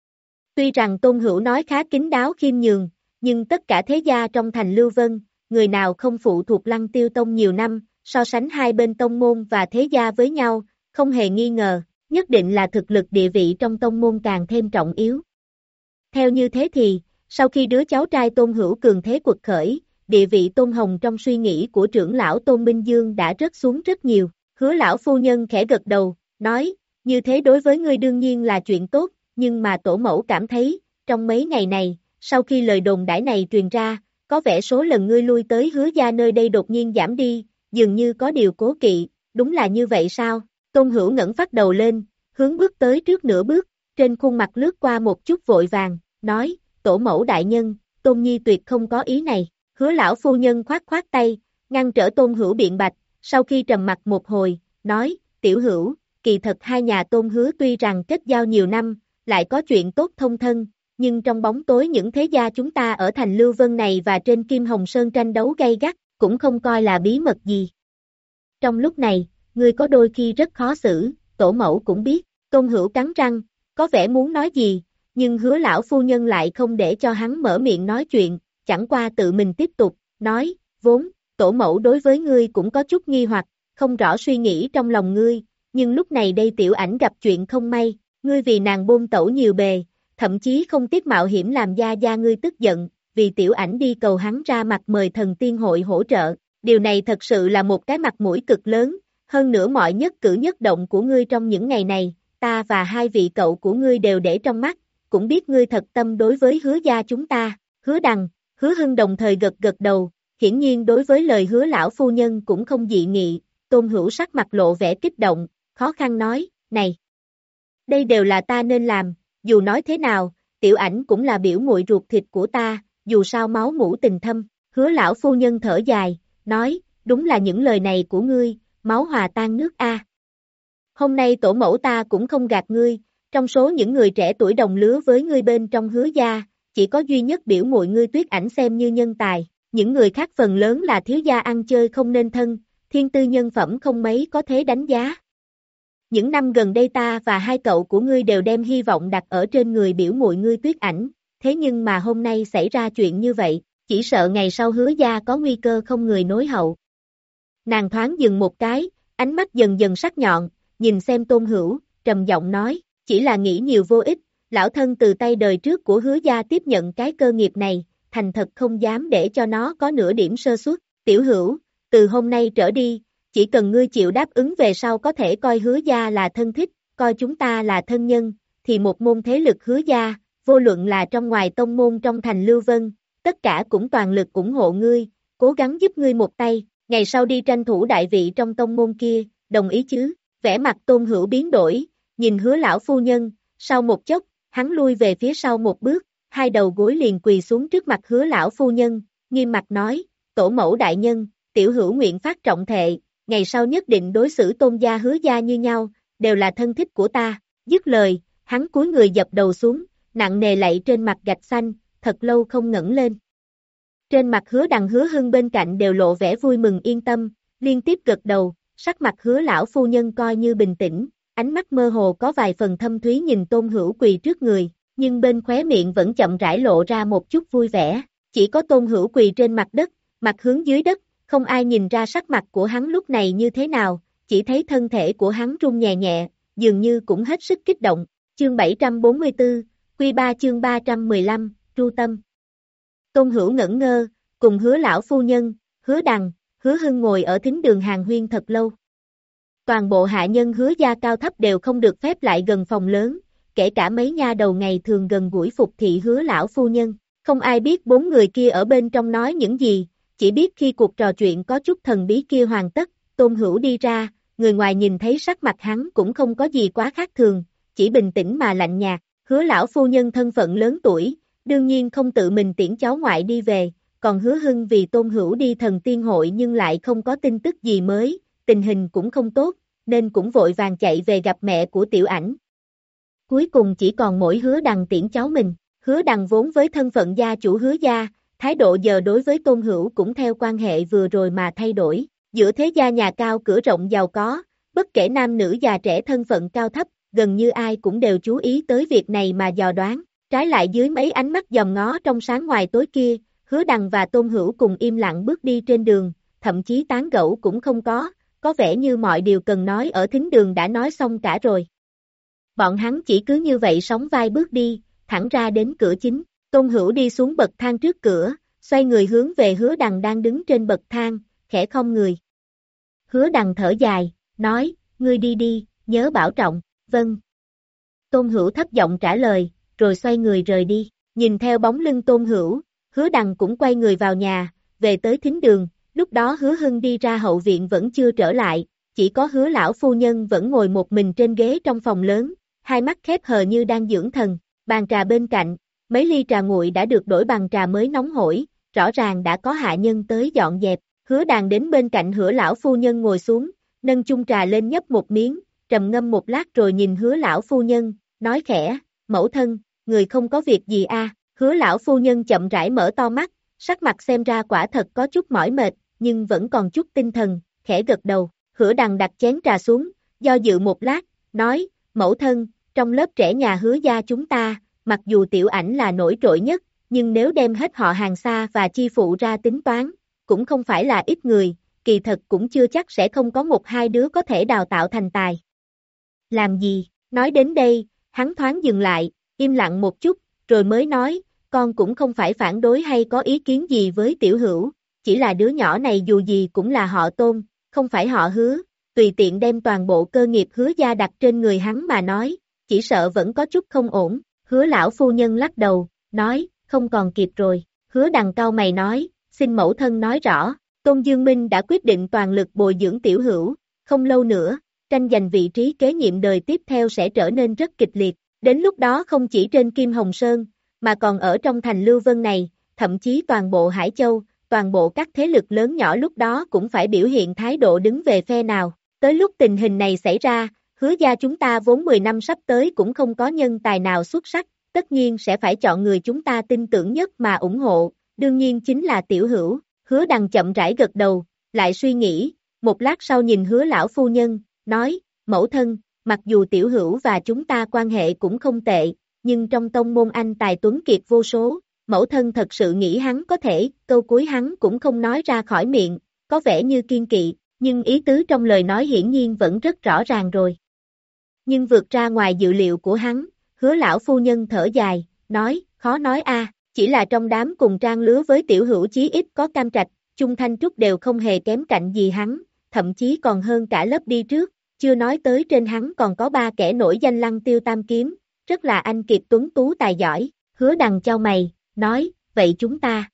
Tuy rằng Tôn Hữu nói khá kín đáo khiêm nhường, nhưng tất cả thế gia trong thành Lưu Vân, người nào không phụ thuộc Lăng Tiêu Tông nhiều năm, so sánh hai bên tông môn và thế gia với nhau, không hề nghi ngờ, nhất định là thực lực địa vị trong tông môn càng thêm trọng yếu. Theo như thế thì, sau khi đứa cháu trai Tôn Hữu cường thế quật khởi, địa vị Tôn Hồng trong suy nghĩ của trưởng lão Tôn Minh Dương đã rớt xuống rất nhiều. Hứa lão phu nhân khẽ gật đầu, nói, như thế đối với ngươi đương nhiên là chuyện tốt, nhưng mà tổ mẫu cảm thấy, trong mấy ngày này, sau khi lời đồn đãi này truyền ra, có vẻ số lần ngươi lui tới Hứa gia nơi đây đột nhiên giảm đi, dường như có điều cố kỵ, đúng là như vậy sao? Tôn Hữu ngẩng phát đầu lên, hướng bước tới trước nửa bước, trên khuôn mặt lướt qua một chút vội vàng, nói, tổ mẫu đại nhân, Tôn Nhi tuyệt không có ý này. Hứa lão phu nhân khoát khoát tay, ngăn trở Tôn Hữu biện bạch, sau khi trầm mặt một hồi, nói, tiểu Hữu, kỳ thật hai nhà Tôn Hứa tuy rằng kết giao nhiều năm, lại có chuyện tốt thông thân, nhưng trong bóng tối những thế gia chúng ta ở thành Lưu Vân này và trên Kim Hồng Sơn tranh đấu gay gắt, cũng không coi là bí mật gì. Trong lúc này, ngươi có đôi khi rất khó xử, tổ mẫu cũng biết. Tôn Hữu cắn răng, có vẻ muốn nói gì, nhưng Hứa lão phu nhân lại không để cho hắn mở miệng nói chuyện, chẳng qua tự mình tiếp tục, nói, vốn, tổ mẫu đối với ngươi cũng có chút nghi hoặc, không rõ suy nghĩ trong lòng ngươi, nhưng lúc này đây tiểu ảnh gặp chuyện không may, ngươi vì nàng bôn tẩu nhiều bề, thậm chí không tiếc mạo hiểm làm gia gia ngươi tức giận, vì tiểu ảnh đi cầu hắn ra mặt mời thần tiên hội hỗ trợ, điều này thật sự là một cái mặt mũi cực lớn, hơn nữa mọi nhất cử nhất động của ngươi trong những ngày này, ta và hai vị cậu của ngươi đều để trong mắt, cũng biết ngươi thật tâm đối với Hứa gia chúng ta, Hứa Đằng, Hứa Hưng đồng thời gật gật đầu, hiển nhiên đối với lời Hứa lão phu nhân cũng không dị nghị, Tôn Hữu sắc mặt lộ vẻ kích động, khó khăn nói, này, đây đều là ta nên làm, dù nói thế nào, tiểu ảnh cũng là biểu muội ruột thịt của ta, dù sao máu mủ tình thâm, Hứa lão phu nhân thở dài, nói, đúng là những lời này của ngươi, máu hòa tan nước a. Hôm nay tổ mẫu ta cũng không gạt ngươi, trong số những người trẻ tuổi đồng lứa với ngươi bên trong Hứa gia, chỉ có duy nhất biểu muội ngươi Tuyết Ảnh xem như nhân tài, những người khác phần lớn là thiếu gia ăn chơi không nên thân, thiên tư nhân phẩm không mấy có thế đánh giá. Những năm gần đây ta và hai cậu của ngươi đều đem hy vọng đặt ở trên người biểu muội ngươi Tuyết Ảnh, thế nhưng mà hôm nay xảy ra chuyện như vậy, chỉ sợ ngày sau Hứa gia có nguy cơ không người nối hậu. Nàng thoáng dừng một cái, ánh mắt dần dần sắc nhọn, nhìn xem Tôn Hữu, trầm giọng nói, chỉ là nghĩ nhiều vô ích, lão thân từ tay đời trước của Hứa gia tiếp nhận cái cơ nghiệp này, thành thật không dám để cho nó có nửa điểm sơ suất, Tiểu Hữu, từ hôm nay trở đi, chỉ cần ngươi chịu đáp ứng về sau có thể coi Hứa gia là thân thích, coi chúng ta là thân nhân, thì một môn thế lực Hứa gia, vô luận là trong ngoài tông môn trong thành Lưu Vân, tất cả cũng toàn lực ủng hộ ngươi, cố gắng giúp ngươi một tay, ngày sau đi tranh thủ đại vị trong tông môn kia, đồng ý chứ, vẻ mặt Tôn Hữu biến đổi, nhìn Hứa lão phu nhân, sau một chốc, hắn lui về phía sau một bước, hai đầu gối liền quỳ xuống trước mặt Hứa lão phu nhân, nghiêm mặt nói, tổ mẫu đại nhân, Tiểu Hữu nguyện phát trọng thệ, ngày sau nhất định đối xử Tôn gia Hứa gia như nhau, đều là thân thích của ta, dứt lời, hắn cúi người dập đầu xuống, nặng nề lạy trên mặt gạch xanh, thật lâu không ngẩng lên. Trên mặt Hứa Đằng Hứa Hưng bên cạnh đều lộ vẻ vui mừng yên tâm, liên tiếp gật đầu, sắc mặt Hứa lão phu nhân coi như bình tĩnh, ánh mắt mơ hồ có vài phần thâm thúy nhìn Tôn Hữu quỳ trước người, nhưng bên khóe miệng vẫn chậm rãi lộ ra một chút vui vẻ, chỉ có Tôn Hữu quỳ trên mặt đất, mặt hướng dưới đất, không ai nhìn ra sắc mặt của hắn lúc này như thế nào, chỉ thấy thân thể của hắn rung nhẹ nhẹ, dường như cũng hết sức kích động. Chương bảy trăm bốn mươi tư, Quy ba chương ba trăm mười lăm, Tru Tâm. Tôn Hữu ngẩn ngơ, cùng Hứa lão phu nhân, Hứa Đằng, Hứa Hưng ngồi ở thính đường hàng huyên thật lâu. Toàn bộ hạ nhân Hứa gia cao thấp đều không được phép lại gần phòng lớn, kể cả mấy nha đầu ngày thường gần gũi phục thị Hứa lão phu nhân, không ai biết bốn người kia ở bên trong nói những gì, chỉ biết khi cuộc trò chuyện có chút thần bí kia hoàn tất, Tôn Hữu đi ra, người ngoài nhìn thấy sắc mặt hắn cũng không có gì quá khác thường, chỉ bình tĩnh mà lạnh nhạt, Hứa lão phu nhân thân phận lớn tuổi, đương nhiên không tự mình tiễn cháu ngoại đi về, còn Hứa Hưng vì Tôn Hữu đi thần tiên hội nhưng lại không có tin tức gì mới, tình hình cũng không tốt, nên cũng vội vàng chạy về gặp mẹ của Tiểu Ảnh. Cuối cùng chỉ còn mỗi Hứa Đằng tiễn cháu mình, Hứa Đằng vốn với thân phận gia chủ Hứa gia, thái độ giờ đối với Tôn Hữu cũng theo quan hệ vừa rồi mà thay đổi, giữa thế gia nhà cao cửa rộng giàu có, bất kể nam nữ già trẻ thân phận cao thấp, gần như ai cũng đều chú ý tới việc này mà dò đoán, trái lại dưới mấy ánh mắt dòm ngó trong sáng ngoài tối kia, Hứa Đằng và Tôn Hữu cùng im lặng bước đi trên đường, thậm chí tán gẫu cũng không có, có vẻ như mọi điều cần nói ở thính đường đã nói xong cả rồi. Bọn hắn chỉ cứ như vậy sóng vai bước đi, thẳng ra đến cửa chính, Tôn Hữu đi xuống bậc thang trước cửa, xoay người hướng về Hứa Đằng đang đứng trên bậc thang, khẽ khom người. Hứa Đằng thở dài, nói, ngươi đi đi, nhớ bảo trọng, vâng. Tôn Hữu thấp giọng trả lời, rồi xoay người rời đi, nhìn theo bóng lưng Tôn Hữu, Hứa Đằng cũng quay người vào nhà, về tới thính đường, lúc đó Hứa Hưng đi ra hậu viện vẫn chưa trở lại, chỉ có Hứa lão phu nhân vẫn ngồi một mình trên ghế trong phòng lớn, hai mắt khép hờ như đang dưỡng thần, bàn trà bên cạnh, mấy ly trà nguội đã được đổi bằng trà mới nóng hổi, rõ ràng đã có hạ nhân tới dọn dẹp, Hứa Đàn đến bên cạnh Hứa lão phu nhân ngồi xuống, nâng chung trà lên nhấp một miếng, trầm ngâm một lát rồi nhìn Hứa lão phu nhân, nói khẽ, mẫu thân, người không có việc gì a? Hứa lão phu nhân chậm rãi mở to mắt, sắc mặt xem ra quả thật có chút mỏi mệt, nhưng vẫn còn chút tinh thần, khẽ gật đầu, Hứa Đằng đặt chén trà xuống, do dự một lát, nói, mẫu thân, trong lớp trẻ nhà Hứa gia chúng ta, mặc dù Tiểu Ảnh là nổi trội nhất, nhưng nếu đem hết họ hàng xa và chi phụ ra tính toán, cũng không phải là ít người, kỳ thật cũng chưa chắc sẽ không có một hai đứa có thể đào tạo thành tài. Làm gì? Nói đến đây, hắn thoáng dừng lại, im lặng một chút, rồi mới nói, con cũng không phải phản đối hay có ý kiến gì với Tiểu Hữu, chỉ là đứa nhỏ này dù gì cũng là họ Tôn, không phải họ Hứa, tùy tiện đem toàn bộ cơ nghiệp Hứa gia đặt trên người hắn mà nói, chỉ sợ vẫn có chút không ổn. Hứa lão phu nhân lắc đầu, nói, không còn kịp rồi. Hứa Đằng cau mày nói, xin mẫu thân nói rõ. Tôn Dương Minh đã quyết định toàn lực bồi dưỡng Tiểu Hữu, không lâu nữa, tranh giành vị trí kế nhiệm đời tiếp theo sẽ trở nên rất kịch liệt. Đến lúc đó không chỉ trên Kim Hồng Sơn, mà còn ở trong thành Lưu Vân này, thậm chí toàn bộ Hải Châu, toàn bộ các thế lực lớn nhỏ lúc đó cũng phải biểu hiện thái độ đứng về phe nào. Tới lúc tình hình này xảy ra, Hứa gia chúng ta vốn mười năm sắp tới cũng không có nhân tài nào xuất sắc, tất nhiên sẽ phải chọn người chúng ta tin tưởng nhất mà ủng hộ, đương nhiên chính là Tiểu Hữu. Hứa Đằng chậm rãi gật đầu, lại suy nghĩ, một lát sau nhìn Hứa lão phu nhân, nói, mẫu thân, mặc dù Tiểu Hữu và chúng ta quan hệ cũng không tệ, nhưng trong tông môn anh tài tuấn kiệt vô số, mẫu thân thật sự nghĩ hắn có thể, câu cuối hắn cũng không nói ra khỏi miệng, có vẻ như kiên kỵ, nhưng ý tứ trong lời nói hiển nhiên vẫn rất rõ ràng rồi. Nhưng vượt ra ngoài dự liệu của hắn, Hứa lão phu nhân thở dài, nói, khó nói a, chỉ là trong đám cùng trang lứa với Tiểu Hữu chí ít có Cam Trạch, Chung Thanh Trúc đều không hề kém cạnh gì hắn, thậm chí còn hơn cả lớp đi trước, chưa nói tới trên hắn còn có ba kẻ nổi danh Lăng Tiêu Tam Kiếm, rất là anh kiệt tuấn tú tài giỏi. Hứa Đằng chau mày, nói, vậy chúng ta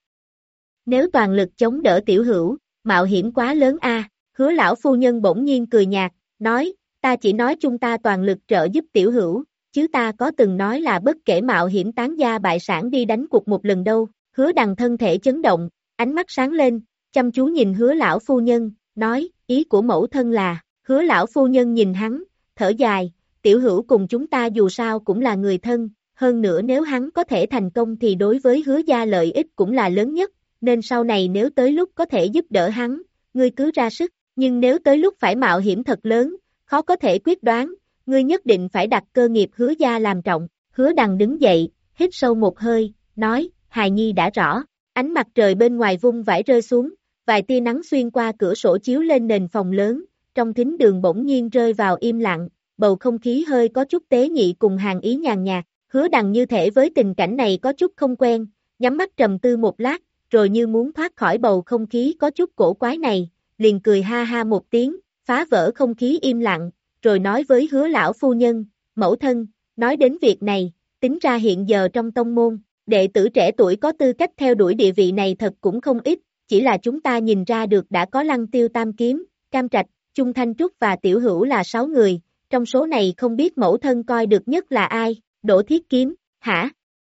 nếu toàn lực chống đỡ Tiểu Hữu, mạo hiểm quá lớn a. Hứa lão phu nhân bỗng nhiên cười nhạt, nói, ta chỉ nói chúng ta toàn lực trợ giúp Tiểu Hữu, chứ ta có từng nói là bất kể mạo hiểm tán gia bại sản đi đánh cuộc một lần đâu. Hứa Đằng thân thể chấn động, ánh mắt sáng lên, chăm chú nhìn Hứa lão phu nhân, nói, ý của mẫu thân là. Hứa lão phu nhân nhìn hắn, thở dài, Tiểu Hữu cùng chúng ta dù sao cũng là người thân, hơn nữa nếu hắn có thể thành công thì đối với Hứa gia lợi ích cũng là lớn nhất, nên sau này nếu tới lúc có thể giúp đỡ hắn, ngươi cứ ra sức, nhưng nếu tới lúc phải mạo hiểm thật lớn, khó có thể quyết đoán, ngươi nhất định phải đặt cơ nghiệp Hứa gia làm trọng. Hứa Đằng đứng dậy, hít sâu một hơi, nói, hài nhi đã rõ. Ánh mặt trời bên ngoài vung vãi rơi xuống, vài tia nắng xuyên qua cửa sổ chiếu lên nền phòng lớn, trong thính đường bỗng nhiên rơi vào im lặng, bầu không khí hơi có chút tế nhị cùng hàng ý nhàn nhạt. Hứa Đằng như thể với tình cảnh này có chút không quen, nhắm mắt trầm tư một lát, rồi như muốn thoát khỏi bầu không khí có chút cổ quái này, liền cười ha ha một tiếng, phá vỡ không khí im lặng, rồi nói với Hứa lão phu nhân, mẫu thân, nói đến việc này, tính ra hiện giờ trong tông môn, đệ tử trẻ tuổi có tư cách theo đuổi địa vị này thật cũng không ít, chỉ là chúng ta nhìn ra được đã có Lăng Tiêu Tam Kiếm, Cam Trạch, Chung Thanh Trúc và Tiểu Hữu là sáu người, trong số này không biết mẫu thân coi được nhất là ai. Đỗ Thiết Kiếm, hả?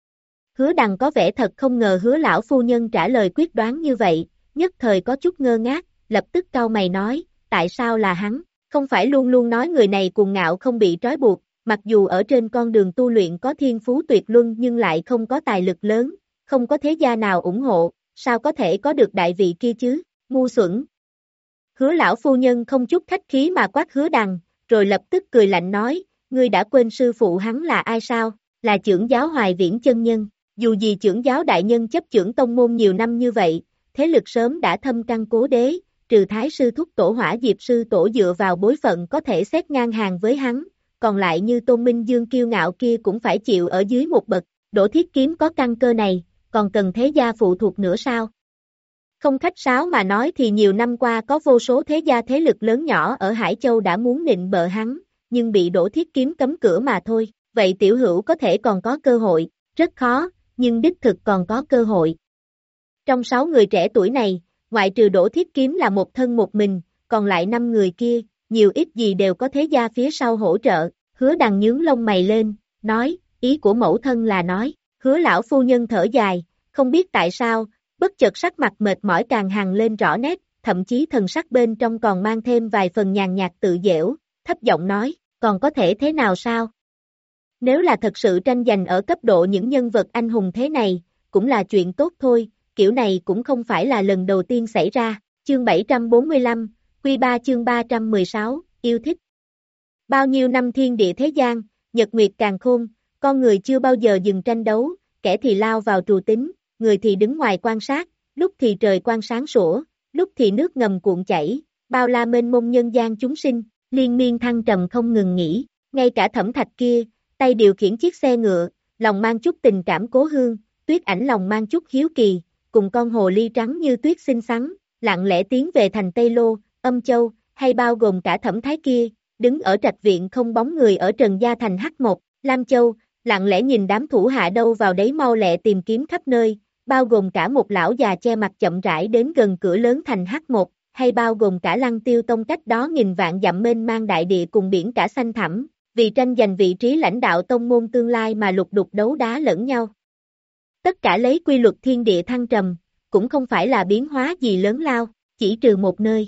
Hứa Đằng có vẻ thật không ngờ Hứa lão phu nhân trả lời quyết đoán như vậy, nhất thời có chút ngơ ngác, lập tức cau mày nói, tại sao là hắn? Không phải luôn luôn nói người này cuồng ngạo không bị trói buộc, mặc dù ở trên con đường tu luyện có thiên phú tuyệt luân nhưng lại không có tài lực lớn, không có thế gia nào ủng hộ, sao có thể có được đại vị kia chứ? Ngu xuẩn. Hứa lão phu nhân không chút khách khí mà quát Hứa Đằng, rồi lập tức cười lạnh nói, ngươi đã quên sư phụ hắn là ai sao? Là trưởng giáo Hoài Viễn chân nhân. Dù gì trưởng giáo đại nhân chấp trưởng tông môn nhiều năm như vậy, thế lực sớm đã thâm căn cố đế, trừ thái sư thúc tổ Hỏa Diệp sư tổ dựa vào bối phận có thể xét ngang hàng với hắn, còn lại như Tôn Minh Dương kiêu ngạo kia cũng phải chịu ở dưới một bậc. Đỗ Thiết Kiếm có căn cơ này, còn cần thế gia phụ thuộc nữa sao? Không khách sáo mà nói thì nhiều năm qua có vô số thế gia thế lực lớn nhỏ ở Hải Châu đã muốn nịnh bợ hắn, nhưng bị Đỗ Thiết Kiếm cấm cửa mà thôi. Vậy Tiểu Hữu có thể còn có cơ hội, rất khó, nhưng đích thực còn có cơ hội. Trong sáu người trẻ tuổi này, ngoại trừ Đỗ Thiết Kiếm là một thân một mình, còn lại năm người kia, nhiều ít gì đều có thế gia phía sau hỗ trợ. Hứa Đằng nhướng lông mày lên, nói, ý của mẫu thân là nói. Hứa lão phu nhân thở dài, không biết tại sao, bất chợt sắc mặt mệt mỏi càng hằn lên rõ nét, thậm chí thần sắc bên trong còn mang thêm vài phần nhàn nhạt tự dễu, thấp giọng nói, còn có thể thế nào sao? Nếu là thật sự tranh giành ở cấp độ những nhân vật anh hùng thế này, cũng là chuyện tốt thôi, kiểu này cũng không phải là lần đầu tiên xảy ra. Chương bảy trăm bốn mươi lăm, Quy ba chương ba trăm mười sáu, yêu thích. Bao nhiêu năm thiên địa thế gian, nhật nguyệt càn khôn, con người chưa bao giờ dừng tranh đấu, kẻ thì lao vào trù tính, người thì đứng ngoài quan sát, lúc thì trời quang sáng sủa, lúc thì nước ngầm cuộn chảy, bao la mênh mông nhân gian chúng sinh, liên miên thăng trầm không ngừng nghỉ. ngay cả Thẩm Thạch kia, tay điều khiển chiếc xe ngựa, lòng mang chút tình cảm cố hương, Tuyết Ảnh lòng mang chút hiếu kỳ, cùng con hồ ly trắng như tuyết xinh xắn, lặng lẽ tiến về thành Tây Lô, Âm Châu, hay bao gồm cả Thẩm Thái kia, đứng ở trạch viện không bóng người ở Trần Gia thành Hắc Một, Lam Châu, lặng lẽ nhìn đám thủ hạ đâu vào đấy mau lẹ tìm kiếm khắp nơi, bao gồm cả một lão già che mặt chậm rãi đến gần cửa lớn thành Hắc Một, hay bao gồm cả Lăng Tiêu Tông cách đó nghìn vạn dặm mênh mang đại địa cùng biển cả xanh thẳm, vì tranh giành vị trí lãnh đạo tông môn tương lai mà lục đục đấu đá lẫn nhau. Tất cả lấy quy luật thiên địa thăng trầm, cũng không phải là biến hóa gì lớn lao, chỉ trừ một nơi.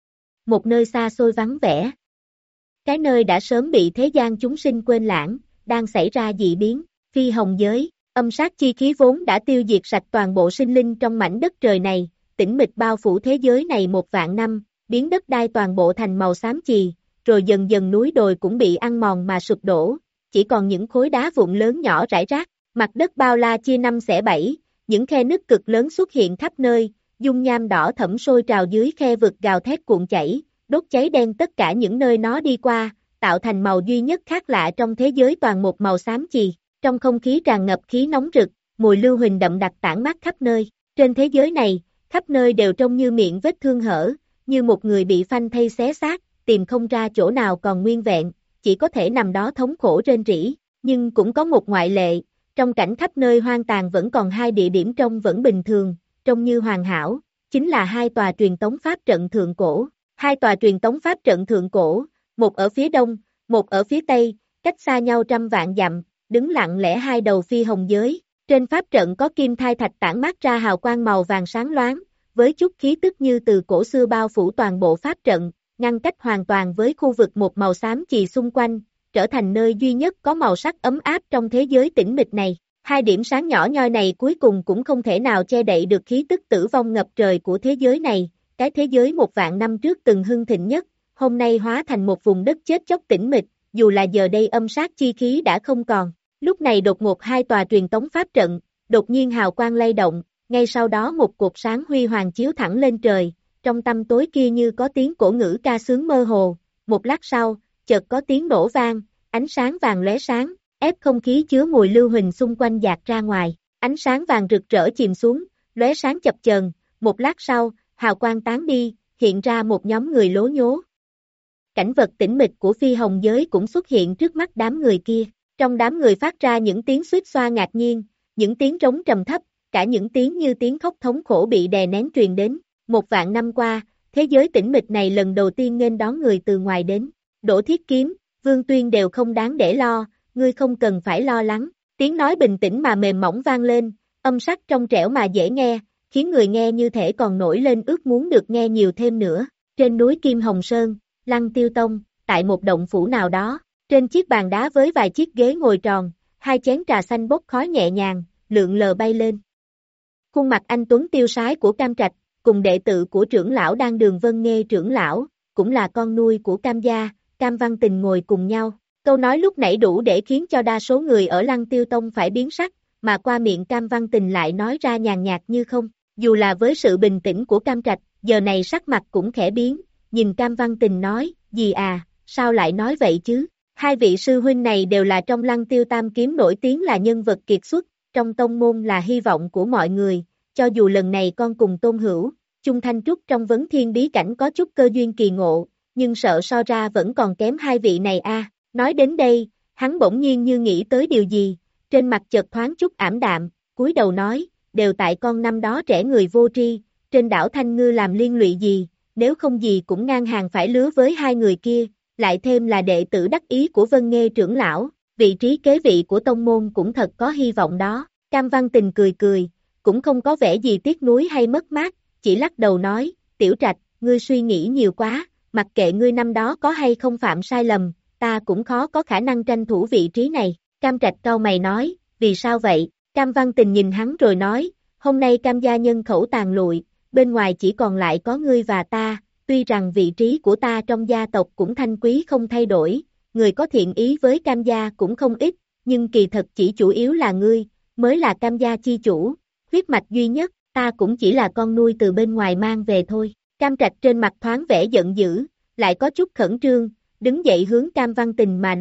Một nơi xa xôi vắng vẻ. Cái nơi đã sớm bị thế gian chúng sinh quên lãng, đang xảy ra dị biến, phi hồng giới, âm sát chi khí vốn đã tiêu diệt sạch toàn bộ sinh linh trong mảnh đất trời này, tĩnh mịch bao phủ thế giới này một vạn năm, biến đất đai toàn bộ thành màu xám chì, rồi dần dần núi đồi cũng bị ăn mòn mà sụp đổ, chỉ còn những khối đá vụn lớn nhỏ rải rác, mặt đất bao la chia năm xẻ bảy, những khe nứt cực lớn xuất hiện khắp nơi, dung nham đỏ thẫm sôi trào dưới khe vực gào thét cuộn chảy, đốt cháy đen tất cả những nơi nó đi qua, tạo thành màu duy nhất khác lạ trong thế giới toàn một màu xám chì, trong không khí tràn ngập khí nóng rực, mùi lưu huỳnh đậm đặc tản mát khắp nơi, trên thế giới này, khắp nơi đều trông như miệng vết thương hở, như một người bị phanh thây xé xác, tìm không ra chỗ nào còn nguyên vẹn, chỉ có thể nằm đó thống khổ rên rỉ, nhưng cũng có một ngoại lệ, trong cảnh khắp nơi hoang tàn vẫn còn hai địa điểm trông vẫn bình thường, trông như hoàn hảo, chính là hai tòa truyền tống pháp trận thượng cổ, hai tòa truyền tống pháp trận thượng cổ, một ở phía đông, một ở phía tây, cách xa nhau trăm vạn dặm, đứng lặng lẽ hai đầu phi hồng giới, trên pháp trận có kim thai thạch tản mát ra hào quang màu vàng sáng loáng, với chút khí tức như từ cổ xưa bao phủ toàn bộ pháp trận, ngăn cách hoàn toàn với khu vực một màu xám chì xung quanh, trở thành nơi duy nhất có màu sắc ấm áp trong thế giới tĩnh mịch này. Hai điểm sáng nhỏ nhoi này cuối cùng cũng không thể nào che đậy được khí tức tử vong ngập trời của thế giới này, cái thế giới một vạn năm trước từng hưng thịnh nhất, hôm nay hóa thành một vùng đất chết chóc tĩnh mịch, dù là giờ đây âm sát chi khí đã không còn. Lúc này đột ngột hai tòa truyền tống pháp trận, đột nhiên hào quang lay động, ngay sau đó một cột sáng huy hoàng chiếu thẳng lên trời, trong tăm tối kia như có tiếng cổ ngữ ca sướng mơ hồ, một lát sau, chợt có tiếng nổ vang, ánh sáng vàng lóe sáng, ép không khí chứa mùi lưu huỳnh xung quanh dạt ra ngoài, ánh sáng vàng rực rỡ chìm xuống, lóe sáng chập chờn, một lát sau, hào quang tán đi, hiện ra một nhóm người lố nhố. Cảnh vật tĩnh mịch của phi hồng giới cũng xuất hiện trước mắt đám người kia, trong đám người phát ra những tiếng xuýt xoa ngạc nhiên, những tiếng trống trầm thấp, cả những tiếng như tiếng khóc thống khổ bị đè nén truyền đến. Một vạn năm qua, thế giới tĩnh mịch này lần đầu tiên nghênh đón người từ ngoài đến. Đỗ Thiết Kiếm, Vương Tuyên đều không đáng để lo, ngươi không cần phải lo lắng. Tiếng nói bình tĩnh mà mềm mỏng vang lên, âm sắc trong trẻo mà dễ nghe, khiến người nghe như thể còn nổi lên ước muốn được nghe nhiều thêm nữa. Trên núi Kim Hồng Sơn, Lăng Tiêu Tông, tại một động phủ nào đó, trên chiếc bàn đá với vài chiếc ghế ngồi tròn, hai chén trà xanh bốc khói nhẹ nhàng, lượn lờ bay lên. Khuôn mặt anh tuấn tiêu sái của Cam Trạch, cùng đệ tử của trưởng lão Đan Đường Vân Nghê trưởng lão, cũng là con nuôi của Cam gia, Cam Văn Tình ngồi cùng nhau. Câu nói lúc nãy đủ để khiến cho đa số người ở Lăng Tiêu Tông phải biến sắc, mà qua miệng Cam Văn Tình lại nói ra nhàn nhạt như không. Dù là với sự bình tĩnh của Cam Trạch, giờ này sắc mặt cũng khẽ biến, nhìn Cam Văn Tình nói, gì à, sao lại nói vậy chứ? Hai vị sư huynh này đều là trong Lăng Tiêu Tam Kiếm nổi tiếng là nhân vật kiệt xuất, trong tông môn là hy vọng của mọi người, cho dù lần này con cùng Tôn Hữu, Chung Thanh Trúc trong vấn thiên bí cảnh có chút cơ duyên kỳ ngộ, nhưng sợ so ra vẫn còn kém hai vị này a. Nói đến đây, hắn bỗng nhiên như nghĩ tới điều gì, trên mặt chợt thoáng chút ảm đạm, cúi đầu nói, đều tại con năm đó trẻ người vô tri, trên đảo Thanh Ngư làm liên lụy gì, nếu không gì cũng ngang hàng phải lứa với hai người kia, lại thêm là đệ tử đắc ý của Vân Nghê trưởng lão, vị trí kế vị của tông môn cũng thật có hy vọng đó. Cam Văn Tình cười cười, cũng không có vẻ gì tiếc nuối hay mất mát, chỉ lắc đầu nói, Tiểu Trạch, ngươi suy nghĩ nhiều quá, mặc kệ ngươi năm đó có hay không phạm sai lầm, ta cũng khó có khả năng tranh thủ vị trí này. Cam Trạch cau mày nói, vì sao vậy? Cam Văn Tình nhìn hắn rồi nói, hôm nay Cam gia nhân khẩu tàn lụi, bên ngoài chỉ còn lại có ngươi và ta, tuy rằng vị trí của ta trong gia tộc cũng thanh quý không thay đổi, người có thiện ý với Cam gia cũng không ít, nhưng kỳ thật chỉ chủ yếu là ngươi, mới là Cam gia chi chủ, huyết mạch duy nhất, ta cũng chỉ là con nuôi từ bên ngoài mang về thôi. Cam Trạch trên mặt thoáng vẻ giận dữ, lại có chút khẩn trương, đứng dậy hướng Cam Văn Tình mà nói,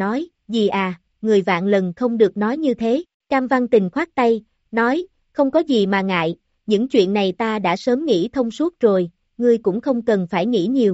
Dì à, người vạn lần không được nói như thế. Cam Văn Tình khoát tay, nói, không có gì mà ngại, những chuyện này ta đã sớm nghĩ thông suốt rồi, ngươi cũng không cần phải nghĩ nhiều.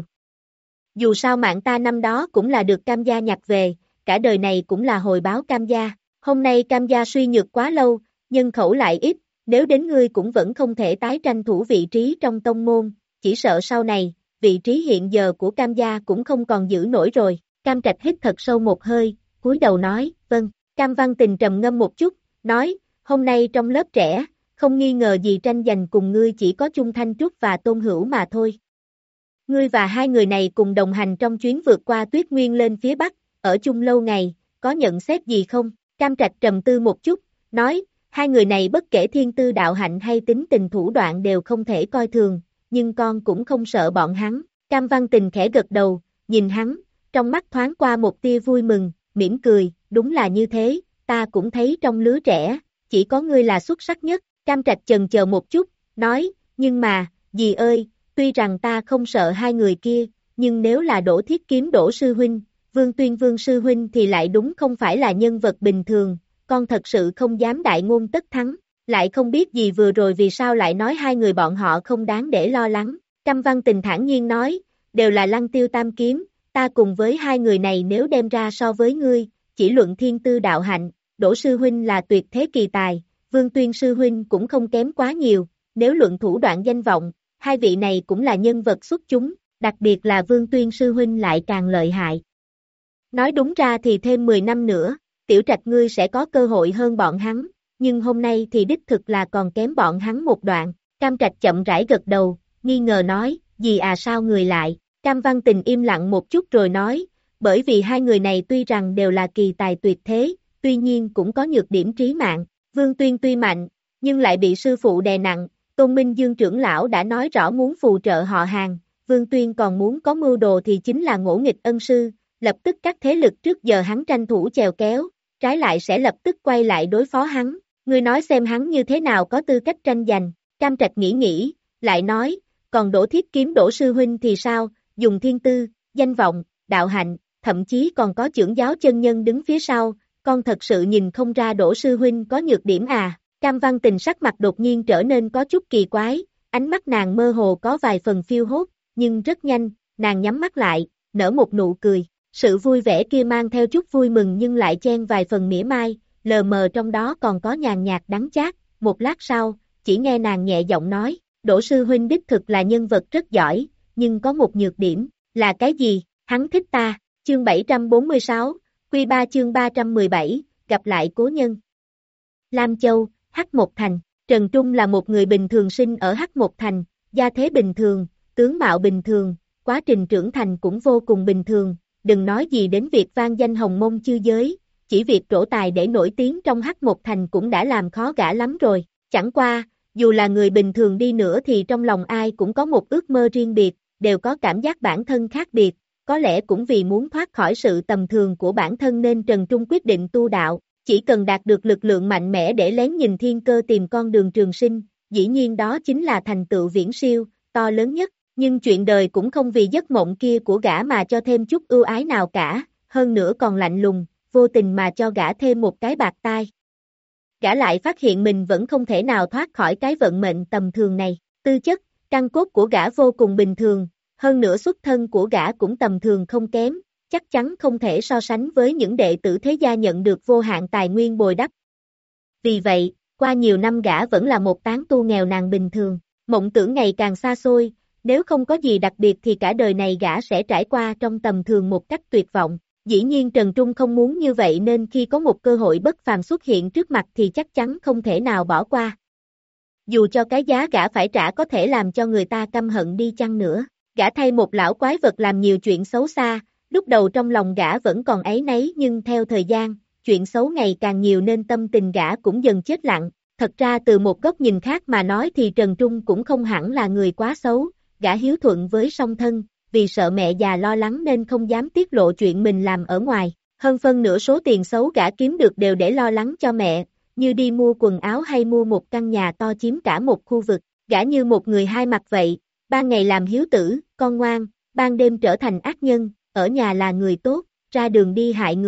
Dù sao mạng ta năm đó cũng là được Cam gia nhặt về, cả đời này cũng là hồi báo Cam gia, hôm nay Cam gia suy nhược quá lâu, nhân khẩu lại ít, nếu đến ngươi cũng vẫn không thể tái tranh thủ vị trí trong tông môn, chỉ sợ sau này, vị trí hiện giờ của Cam gia cũng không còn giữ nổi rồi. Cam Trạch hít thật sâu một hơi, cúi đầu nói, vâng. Cam Văn Tình trầm ngâm một chút, nói, hôm nay trong lớp trẻ, không nghi ngờ gì tranh giành cùng ngươi chỉ có Chung Thanh Trúc và Tôn Hữu mà thôi. Ngươi và hai người này cùng đồng hành trong chuyến vượt qua tuyết nguyên lên phía Bắc, ở chung lâu ngày, có nhận xét gì không? Cam Trạch trầm tư một chút, nói, hai người này bất kể thiên tư đạo hạnh hay tính tình thủ đoạn đều không thể coi thường, nhưng con cũng không sợ bọn hắn. Cam Văn Tình khẽ gật đầu, nhìn hắn, trong mắt thoáng qua một tia vui mừng, mỉm cười, đúng là như thế, ta cũng thấy trong lứa trẻ, chỉ có ngươi là xuất sắc nhất. Cam Trạch chần chờ một chút, nói, nhưng mà, dì ơi, tuy rằng ta không sợ hai người kia, nhưng nếu là Đỗ Thiết Kiếm Đỗ sư huynh, Vương Tuyên Vương sư huynh thì lại đúng không phải là nhân vật bình thường, con thật sự không dám đại ngôn tất thắng, lại không biết gì vừa rồi vì sao lại nói hai người bọn họ không đáng để lo lắng. Cam Văn Tình thản nhiên nói, đều là Lăng Tiêu Tam Kiếm, ta cùng với hai người này nếu đem ra so với ngươi, chỉ luận thiên tư đạo hạnh, Đỗ sư huynh là tuyệt thế kỳ tài, Vương Tuyên sư huynh cũng không kém quá nhiều, nếu luận thủ đoạn danh vọng, hai vị này cũng là nhân vật xuất chúng, đặc biệt là Vương Tuyên sư huynh lại càng lợi hại. Nói đúng ra thì thêm mười năm nữa, Tiểu Trạch ngươi sẽ có cơ hội hơn bọn hắn, nhưng hôm nay thì đích thực là còn kém bọn hắn một đoạn. Cam Trạch chậm rãi gật đầu, nghi ngờ nói, gì à sao người lại? Cam Văn Tình im lặng một chút rồi nói, bởi vì hai người này tuy rằng đều là kỳ tài tuyệt thế, tuy nhiên cũng có nhược điểm trí mạng. Vương Tuyên tuy mạnh, nhưng lại bị sư phụ đè nặng, Tôn Minh Dương trưởng lão đã nói rõ muốn phù trợ họ Hàng, Vương Tuyên còn muốn có mưu đồ thì chính là ngỗ nghịch ân sư, lập tức các thế lực trước giờ hắn tranh thủ chèo kéo, trái lại sẽ lập tức quay lại đối phó hắn, ngươi nói xem hắn như thế nào có tư cách tranh giành. Cam Trạch nghĩ nghĩ, lại nói, còn Đỗ Thiết Kiếm Đỗ sư huynh thì sao, dùng thiên tư, danh vọng, đạo hạnh, thậm chí còn có chưởng giáo chân nhân đứng phía sau, con thật sự nhìn không ra Đỗ sư huynh có nhược điểm à. Cam Văn Tình sắc mặt đột nhiên trở nên có chút kỳ quái, ánh mắt nàng mơ hồ có vài phần phiêu hốt, nhưng rất nhanh, nàng nhắm mắt lại, nở một nụ cười, sự vui vẻ kia mang theo chút vui mừng nhưng lại chen vài phần mỉa mai, lờ mờ trong đó còn có nhàn nhạt đắng chát. Một lát sau, chỉ nghe nàng nhẹ giọng nói, Đỗ sư huynh đích thực là nhân vật rất giỏi, nhưng có một nhược điểm, là cái gì? Hắn thích ta. Chương bảy trăm bốn mươi sáu, Quy ba chương ba trăm mười bảy, gặp lại cố nhân. Lam Châu, Hắc Một Thành, Trần Trung là một người bình thường sinh ở Hắc Một Thành, gia thế bình thường, tướng mạo bình thường, quá trình trưởng thành cũng vô cùng bình thường, đừng nói gì đến việc vang danh hồng môn chư giới, chỉ việc trổ tài để nổi tiếng trong Hắc Một Thành cũng đã làm khó gã lắm rồi, chẳng qua, dù là người bình thường đi nữa thì trong lòng ai cũng có một ước mơ riêng biệt, đều có cảm giác bản thân khác biệt, có lẽ cũng vì muốn thoát khỏi sự tầm thường của bản thân nên Trần Trung quyết định tu đạo, chỉ cần đạt được lực lượng mạnh mẽ để lén nhìn thiên cơ tìm con đường trường sinh, dĩ nhiên đó chính là thành tựu viễn siêu, to lớn nhất, nhưng chuyện đời cũng không vì giấc mộng kia của gã mà cho thêm chút ưu ái nào cả, hơn nữa còn lạnh lùng, vô tình mà cho gã thêm một cái bạc tai. Gã lại phát hiện mình vẫn không thể nào thoát khỏi cái vận mệnh tầm thường này, tư chất, căn cốt của gã vô cùng bình thường, hơn nữa xuất thân của gã cũng tầm thường không kém, chắc chắn không thể so sánh với những đệ tử thế gia nhận được vô hạn tài nguyên bồi đắp. Vì vậy, qua nhiều năm gã vẫn là một tán tu nghèo nàn bình thường, mộng tưởng ngày càng xa xôi, nếu không có gì đặc biệt thì cả đời này gã sẽ trải qua trong tầm thường một cách tuyệt vọng. Dĩ nhiên Trần Trung không muốn như vậy nên khi có một cơ hội bất phàm xuất hiện trước mặt thì chắc chắn không thể nào bỏ qua. Dù cho cái giá gã phải trả có thể làm cho người ta căm hận đi chăng nữa, gã thay một lão quái vật làm nhiều chuyện xấu xa, lúc đầu trong lòng gã vẫn còn áy náy nhưng theo thời gian, chuyện xấu ngày càng nhiều nên tâm tình gã cũng dần chết lặng. Thật ra từ một góc nhìn khác mà nói thì Trần Trung cũng không hẳn là người quá xấu, gã hiếu thuận với song thân, vì sợ mẹ già lo lắng nên không dám tiết lộ chuyện mình làm ở ngoài, hơn phân nửa số tiền xấu gã kiếm được đều để lo lắng cho mẹ, như đi mua quần áo hay mua một căn nhà to chiếm cả một khu vực, gã như một người hai mặt vậy, ban ngày làm hiếu tử, con ngoan, ban đêm trở thành ác nhân, ở nhà là người tốt, ra đường đi hại người,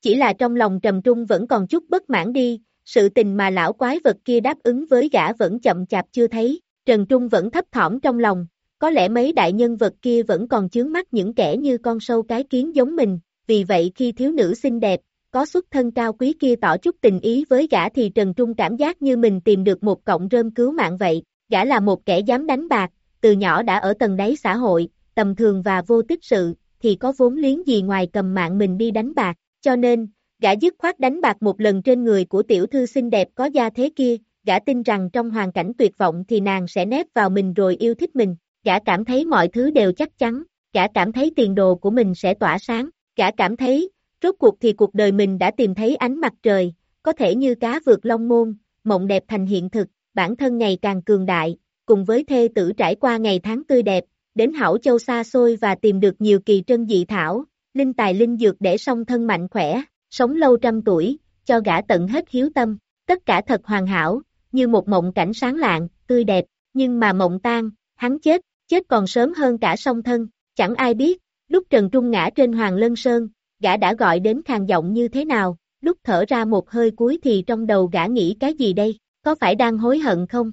chỉ là trong lòng Trầm Trung vẫn còn chút bất mãn đi, sự tình mà lão quái vật kia đáp ứng với gã vẫn chậm chạp chưa thấy, Trần Trung vẫn thấp thỏm trong lòng, có lẽ mấy đại nhân vật kia vẫn còn chướng mắt những kẻ như con sâu cái kiến giống mình, vì vậy khi thiếu nữ xinh đẹp, có xuất thân cao quý kia tỏ chút tình ý với gã thì Trần Trung cảm giác như mình tìm được một cọng rơm cứu mạng vậy, gã là một kẻ dám đánh bạc, từ nhỏ đã ở tầng đáy xã hội, tầm thường và vô tích sự, thì có vốn liếng gì ngoài cầm mạng mình đi đánh bạc, cho nên, gã dứt khoát đánh bạc một lần trên người của tiểu thư xinh đẹp có gia thế kia, gã tin rằng trong hoàn cảnh tuyệt vọng thì nàng sẽ nép vào mình rồi yêu thích mình, gã cảm thấy mọi thứ đều chắc chắn, gã cảm thấy tiền đồ của mình sẽ tỏa sáng, gã cảm thấy, rốt cuộc thì cuộc đời mình đã tìm thấy ánh mặt trời, có thể như cá vượt long môn, mộng đẹp thành hiện thực, bản thân ngày càng cường đại, cùng với thê tử trải qua ngày tháng tươi đẹp, đến Hảo Châu xa xôi và tìm được nhiều kỳ trân dị thảo, linh tài linh dược để song thân mạnh khỏe, sống lâu trăm tuổi, cho gã tận hết hiếu tâm, tất cả thật hoàn hảo, như một mộng cảnh sáng lạng, tươi đẹp, nhưng mà mộng tan, hắn chết, chết còn sớm hơn cả song thân, chẳng ai biết, lúc Trần Trung ngã trên Hoàng Lân Sơn, gã đã gọi đến khàn giọng như thế nào, lúc thở ra một hơi cuối thì trong đầu gã nghĩ cái gì đây, có phải đang hối hận không?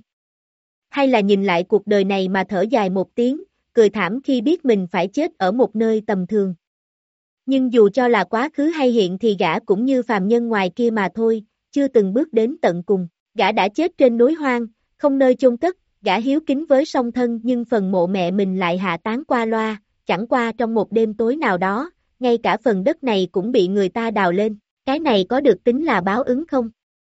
Hay là nhìn lại cuộc đời này mà thở dài một tiếng, cười thảm khi biết mình phải chết ở một nơi tầm thường. Nhưng dù cho là quá khứ hay hiện thì gã cũng như phàm nhân ngoài kia mà thôi, chưa từng bước đến tận cùng, gã đã chết trên núi hoang, không nơi chôn cất, gã hiếu kính với song thân nhưng phần mộ mẹ mình lại hạ táng qua loa, chẳng qua trong một đêm tối nào đó, ngay cả phần đất này cũng bị người ta đào lên, cái này có được tính là báo ứng không?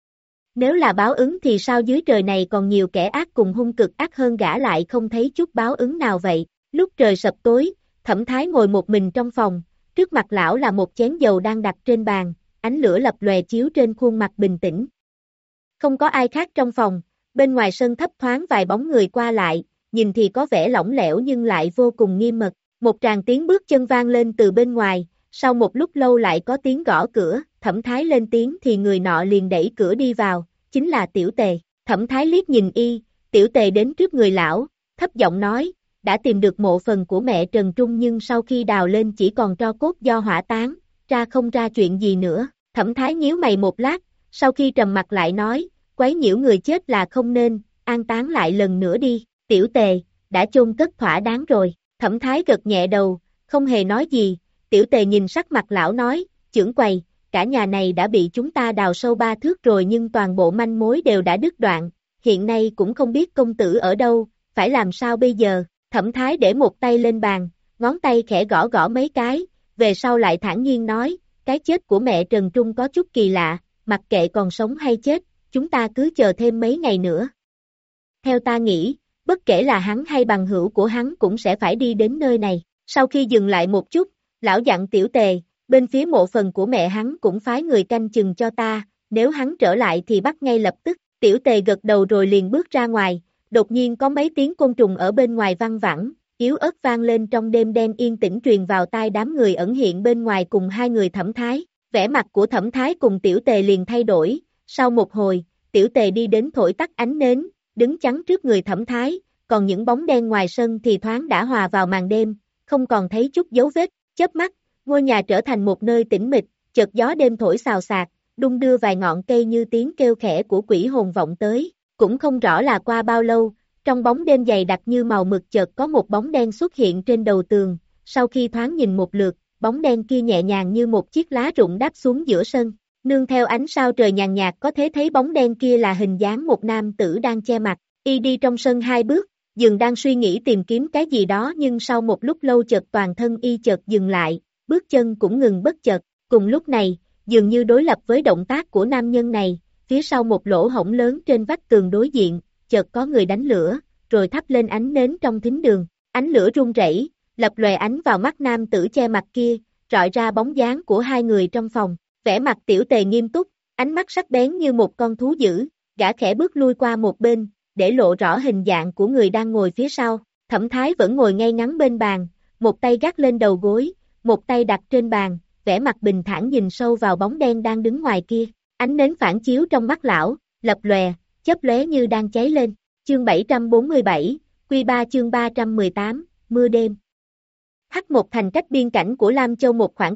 Nếu là báo ứng thì sao dưới trời này còn nhiều kẻ ác cùng hung cực ác hơn gã lại không thấy chút báo ứng nào vậy? Lúc trời sập tối, Thẩm Thái ngồi một mình trong phòng, trước mặt lão là một chén dầu đang đặt trên bàn, ánh lửa lập lòe chiếu trên khuôn mặt bình tĩnh. Không có ai khác trong phòng, bên ngoài sân thấp thoáng vài bóng người qua lại, nhìn thì có vẻ lỏng lẻo nhưng lại vô cùng nghiêm mật. Một tràng tiếng bước chân vang lên từ bên ngoài, sau một lúc lâu lại có tiếng gõ cửa, Thẩm Thái lên tiếng thì người nọ liền đẩy cửa đi vào, chính là Tiểu Tề. Thẩm Thái liếc nhìn y, Tiểu Tề đến trước người lão, thấp giọng nói, đã tìm được mộ phần của mẹ Trần Trung nhưng sau khi đào lên chỉ còn tro cốt do hỏa táng, ra không ra chuyện gì nữa. Thẩm Thái nhíu mày một lát, sau khi trầm mặt lại nói, quấy nhiễu người chết là không nên, an táng lại lần nữa đi. Tiểu Tề, đã chôn cất thỏa đáng rồi. Thẩm Thái gật nhẹ đầu, không hề nói gì, Tiểu Tề nhìn sắc mặt lão nói, chưởng quầy, cả nhà này đã bị chúng ta đào sâu ba thước rồi nhưng toàn bộ manh mối đều đã đứt đoạn, hiện nay cũng không biết công tử ở đâu, phải làm sao bây giờ? Thẩm Thái để một tay lên bàn, ngón tay khẽ gõ gõ mấy cái, về sau lại thản nhiên nói, cái chết của mẹ Trần Trung có chút kỳ lạ, mặc kệ còn sống hay chết, chúng ta cứ chờ thêm mấy ngày nữa. Theo ta nghĩ, bất kể là hắn hay bằng hữu của hắn cũng sẽ phải đi đến nơi này. Sau khi dừng lại một chút, lão dặn Tiểu Tề, bên phía mộ phần của mẹ hắn cũng phái người canh chừng cho ta, nếu hắn trở lại thì bắt ngay lập tức. Tiểu Tề gật đầu rồi liền bước ra ngoài, đột nhiên có mấy tiếng côn trùng ở bên ngoài văng vẳng, yếu ớt vang lên trong đêm đen yên tĩnh truyền vào tai đám người ẩn hiện bên ngoài cùng hai người Thẩm Thái. Vẻ mặt của Thẩm Thái cùng Tiểu Tề liền thay đổi, sau một hồi, Tiểu Tề đi đến thổi tắt ánh nến, đứng chắn trước người Thẩm Thái, còn những bóng đen ngoài sân thì thoáng đã hòa vào màn đêm, không còn thấy chút dấu vết, chớp mắt, ngôi nhà trở thành một nơi tĩnh mịch, chợt gió đêm thổi xào xạc, đung đưa vài ngọn cây như tiếng kêu khẽ của quỷ hồn vọng tới, cũng không rõ là qua bao lâu, trong bóng đêm dày đặc như màu mực chợt có một bóng đen xuất hiện trên đầu tường, sau khi thoáng nhìn một lượt, bóng đen kia nhẹ nhàng như một chiếc lá rụng đáp xuống giữa sân, nương theo ánh sao trời nhàn nhạt có thể thấy bóng đen kia là hình dáng một nam tử đang che mặt, y đi trong sân hai bước, dường đang suy nghĩ tìm kiếm cái gì đó nhưng sau một lúc lâu chợt toàn thân y chợt dừng lại, bước chân cũng ngừng bất chợt, cùng lúc này, dường như đối lập với động tác của nam nhân này, phía sau một lỗ hổng lớn trên vách tường đối diện, chợt có người đánh lửa, rồi thắp lên ánh nến trong thính đường, ánh lửa rung rẩy, lập lòe ánh vào mắt nam tử che mặt kia, rọi ra bóng dáng của hai người trong phòng, vẻ mặt Tiểu Tề nghiêm túc, ánh mắt sắc bén như một con thú dữ, gã khẽ bước lui qua một bên, để lộ rõ hình dạng của người đang ngồi phía sau. Thẩm Thái vẫn ngồi ngay ngắn bên bàn, một tay gác lên đầu gối, một tay đặt trên bàn, vẻ mặt bình thản nhìn sâu vào bóng đen đang đứng ngoài kia. Ánh nến phản chiếu trong mắt lão, lập lòe, chớp lóe như đang cháy lên. Chương bảy trăm bốn mươi bảy, Quy ba chương ba trăm mười tám, mưa đêm. Hắc một thành cách biên cảnh của Lam Châu một khoảng cách,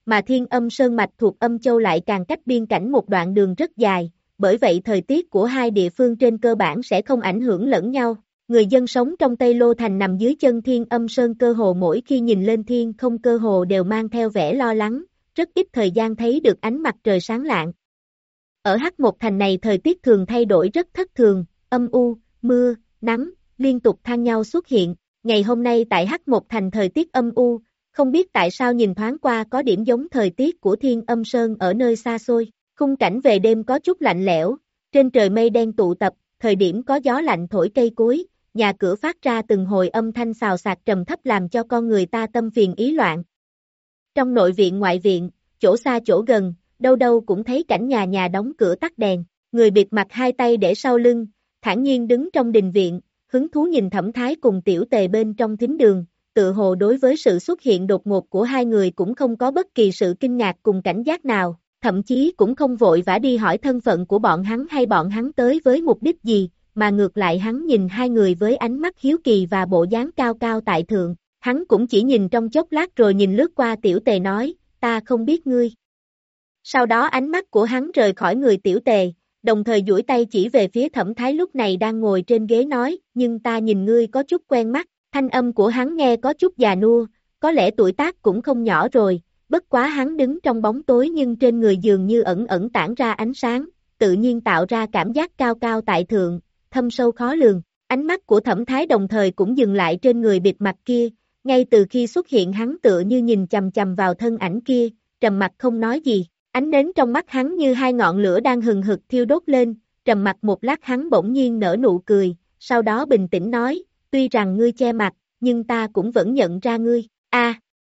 mà Thiên Âm Sơn mạch thuộc Âm Châu lại càng cách biên cảnh một đoạn đường rất dài, bởi vậy thời tiết của hai địa phương trên cơ bản sẽ không ảnh hưởng lẫn nhau. Người dân sống trong Tây Lô Thành nằm dưới chân Thiên Âm Sơn cơ hồ mỗi khi nhìn lên thiên không cơ hồ đều mang theo vẻ lo lắng, rất ít thời gian thấy được ánh mặt trời sáng lạng. Ở Hắc Một Thành này thời tiết thường thay đổi rất thất thường, âm u, mưa, nắng, liên tục thay nhau xuất hiện. Ngày hôm nay tại Hắc Một Thành thời tiết âm u, không biết tại sao nhìn thoáng qua có điểm giống thời tiết của Thiên Âm Sơn ở nơi xa xôi. Khung cảnh về đêm có chút lạnh lẽo, trên trời mây đen tụ tập, thời điểm có gió lạnh thổi cây cối, nhà cửa phát ra từng hồi âm thanh xào xạc trầm thấp làm cho con người ta tâm phiền ý loạn. Trong nội viện ngoại viện, chỗ xa chỗ gần, đâu đâu cũng thấy cảnh nhà nhà đóng cửa tắt đèn, người bịt mặt hai tay để sau lưng, thản nhiên đứng trong đình viện, hứng thú nhìn Thẩm Thái cùng Tiểu Tề bên trong thính đường, tự hồ đối với sự xuất hiện đột ngột của hai người cũng không có bất kỳ sự kinh ngạc cùng cảnh giác nào, thậm chí cũng không vội vã đi hỏi thân phận của bọn hắn hay bọn hắn tới với mục đích gì, mà ngược lại hắn nhìn hai người với ánh mắt hiếu kỳ và bộ dáng cao cao tại thượng, hắn cũng chỉ nhìn trong chốc lát rồi nhìn lướt qua Tiểu Tề nói, ta không biết ngươi. Sau đó ánh mắt của hắn rời khỏi người Tiểu Tề, đồng thời duỗi tay chỉ về phía Thẩm Thái lúc này đang ngồi trên ghế nói, nhưng ta nhìn ngươi có chút quen mắt, thanh âm của hắn nghe có chút già nua, có lẽ tuổi tác cũng không nhỏ rồi, bất quá hắn đứng trong bóng tối nhưng trên người dường như ẩn ẩn tản ra ánh sáng, tự nhiên tạo ra cảm giác cao cao tại thượng, thâm sâu khó lường, ánh mắt của Thẩm Thái đồng thời cũng dừng lại trên người bịt mặt kia, ngay từ khi xuất hiện hắn tựa như nhìn chằm chằm vào thân ảnh kia, trầm mặt không nói gì. Ánh nến trong mắt hắn như hai ngọn lửa đang hừng hực thiêu đốt lên, trầm mặt một lát hắn bỗng nhiên nở nụ cười, sau đó bình tĩnh nói, tuy rằng ngươi che mặt, nhưng ta cũng vẫn nhận ra ngươi, a.